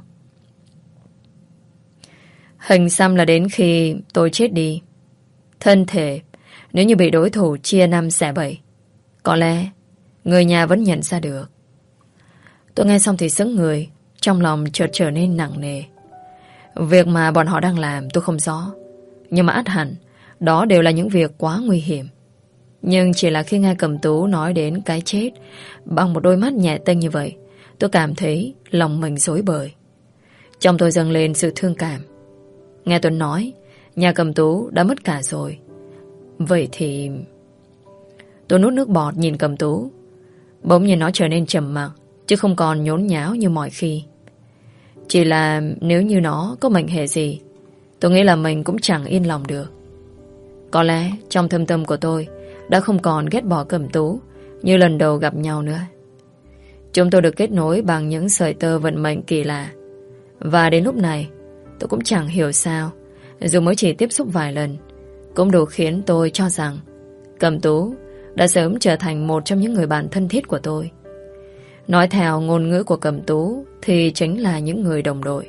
Hình xăm là đến khi tôi chết đi. Thân thể nếu như bị đối thủ chia năm xẻ bảy, có lẽ người nhà vẫn nhận ra được. Tôi nghe xong thì sững người, trong lòng chợt trở nên nặng nề. Việc mà bọn họ đang làm tôi không rõ, nhưng mà ắt hẳn đó đều là những việc quá nguy hiểm. Nhưng chỉ là khi nghe Cẩm Tú nói đến cái chết bằng một đôi mắt nhẹ tênh như vậy, tôi cảm thấy lòng mình rối bời. Trong tôi dâng lên sự thương cảm. Nghe Tuấn nói nhà Cẩm Tú đã mất cả rồi. Vậy thì... Tôi nuốt nước bọt nhìn Cẩm Tú. Bỗng nhiên nó trở nên trầm mặc, chứ không còn nhốn nháo như mọi khi. Chỉ là nếu như nó có mệnh hệ gì, tôi nghĩ là mình cũng chẳng yên lòng được. Có lẽ trong thâm tâm của tôi đã không còn ghét bỏ Cẩm Tú như lần đầu gặp nhau nữa. Chúng tôi được kết nối bằng những sợi tơ vận mệnh kỳ lạ. Và đến lúc này tôi cũng chẳng hiểu sao, dù mới chỉ tiếp xúc vài lần, cũng đủ khiến tôi cho rằng Cẩm Tú đã sớm trở thành một trong những người bạn thân thiết của tôi. Nói theo ngôn ngữ của Cẩm Tú thì chính là những người đồng đội.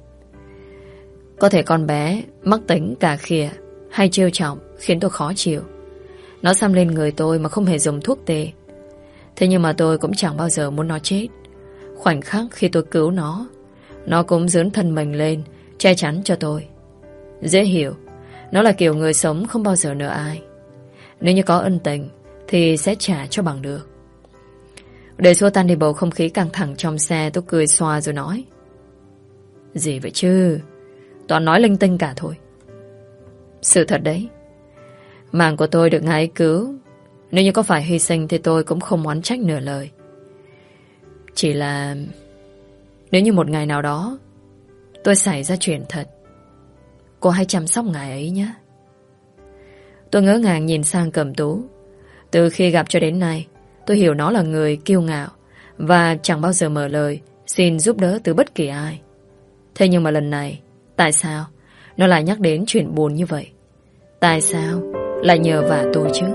Có thể con bé mắc tính cà khịa hay trêu chọc khiến tôi khó chịu. Nó xăm lên người tôi mà không hề dùng thuốc tê. Thế nhưng mà tôi cũng chẳng bao giờ muốn nó chết. Khoảnh khắc khi tôi cứu nó, nó cũng dướn thân mình lên che chắn cho tôi. Dễ hiểu, nó là kiểu người sống không bao giờ nợ ai. Nếu như có ân tình thì sẽ trả cho bằng được. Để xua tan đi bầu không khí căng thẳng trong xe, tôi cười xòa rồi nói: Gì vậy chứ, toàn nói linh tinh cả thôi. Sự thật đấy, mạng của tôi được ngài ấy cứu. Nếu như có phải hy sinh thì tôi cũng không oán trách nửa lời. Chỉ là nếu như một ngày nào đó tôi xảy ra chuyện thật, cô hãy chăm sóc ngài ấy nhé. Tôi ngỡ ngàng nhìn sang Cẩm Tú. Từ khi gặp cho đến nay, tôi hiểu nó là người kiêu ngạo và chẳng bao giờ mở lời xin giúp đỡ từ bất kỳ ai. Thế nhưng mà lần này, tại sao nó lại nhắc đến chuyện buồn như vậy? Tại sao lại nhờ vả tôi chứ?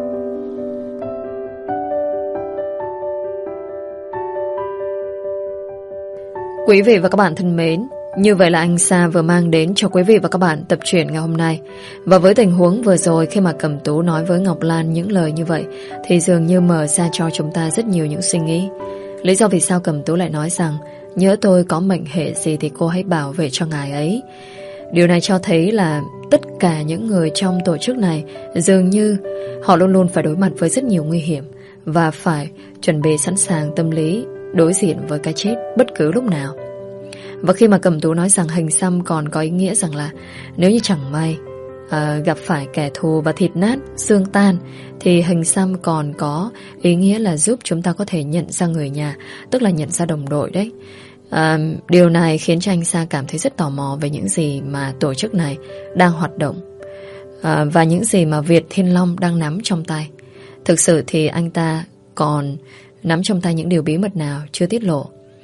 Quý vị và các bạn thân mến, như vậy là anh Sa vừa mang đến cho quý vị và các bạn tập truyện ngày hôm nay. Và với tình huống vừa rồi khi mà Cẩm Tú nói với Ngọc Lan những lời như vậy thì dường như mở ra cho chúng ta rất nhiều những suy nghĩ. Lý do vì sao Cẩm Tú lại nói rằng nhớ tôi có mệnh hệ gì thì cô hãy bảo vệ cho ngài ấy. Điều này cho thấy là tất cả những người trong tổ chức này dường như họ luôn luôn phải đối mặt với rất nhiều nguy hiểm và phải chuẩn bị sẵn sàng tâm lý đối diện với cái chết bất cứ lúc nào. Và khi mà Cẩm Tú nói rằng hình xăm còn có ý nghĩa rằng là nếu như chẳng may à, gặp phải kẻ thù và thịt nát, xương tan, thì hình xăm còn có ý nghĩa là giúp chúng ta có thể nhận ra người nhà, tức là nhận ra đồng đội đấy. À, điều này khiến cho anh Sa cảm thấy rất tò mò về những gì mà tổ chức này đang hoạt động à, và những gì mà Việt Thiên Long đang nắm trong tay. Thực sự thì anh ta còn nắm trong tay những điều bí mật nào chưa tiết lộ.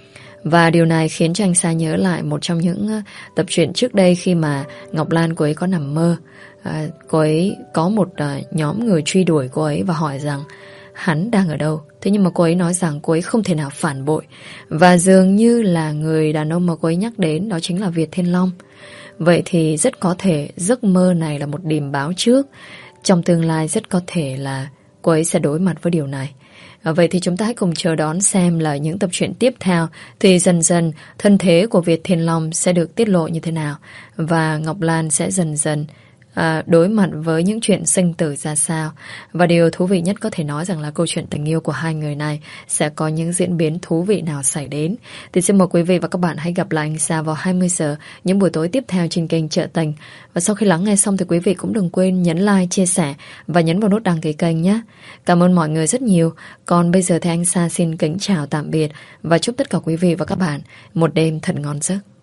Và điều này khiến cho anh Sa nhớ lại một trong những tập truyện trước đây khi mà Ngọc Lan cô ấy có nằm mơ. À, cô ấy có một uh, nhóm người truy đuổi cô ấy và hỏi rằng hắn đang ở đâu. Thế nhưng mà cô ấy nói rằng cô ấy không thể nào phản bội. Và dường như là người đàn ông mà cô ấy nhắc đến đó chính là Việt Thiên Long. Vậy thì rất có thể giấc mơ này là một điềm báo trước. Trong tương lai rất có thể là cô ấy sẽ đối mặt với điều này. À, vậy thì chúng ta hãy cùng chờ đón xem là những tập truyện tiếp theo thì dần dần thân thế của Việt Thiên Long sẽ được tiết lộ như thế nào và Ngọc Lan sẽ dần dần à, đối mặt với những chuyện sinh tử ra sao. Và điều thú vị nhất có thể nói rằng là câu chuyện tình yêu của hai người này sẽ có những diễn biến thú vị nào xảy đến. Thì xin mời quý vị và các bạn hãy gặp lại anh Sa vào hai mươi giờ những buổi tối tiếp theo trên kênh Chợ Tình. Và sau khi lắng nghe xong thì quý vị cũng đừng quên nhấn like, chia sẻ và nhấn vào nút đăng ký kênh nhé. Cảm ơn mọi người rất nhiều. Còn bây giờ thì anh Sa xin kính chào tạm biệt và chúc tất cả quý vị và các bạn một đêm thật ngon giấc.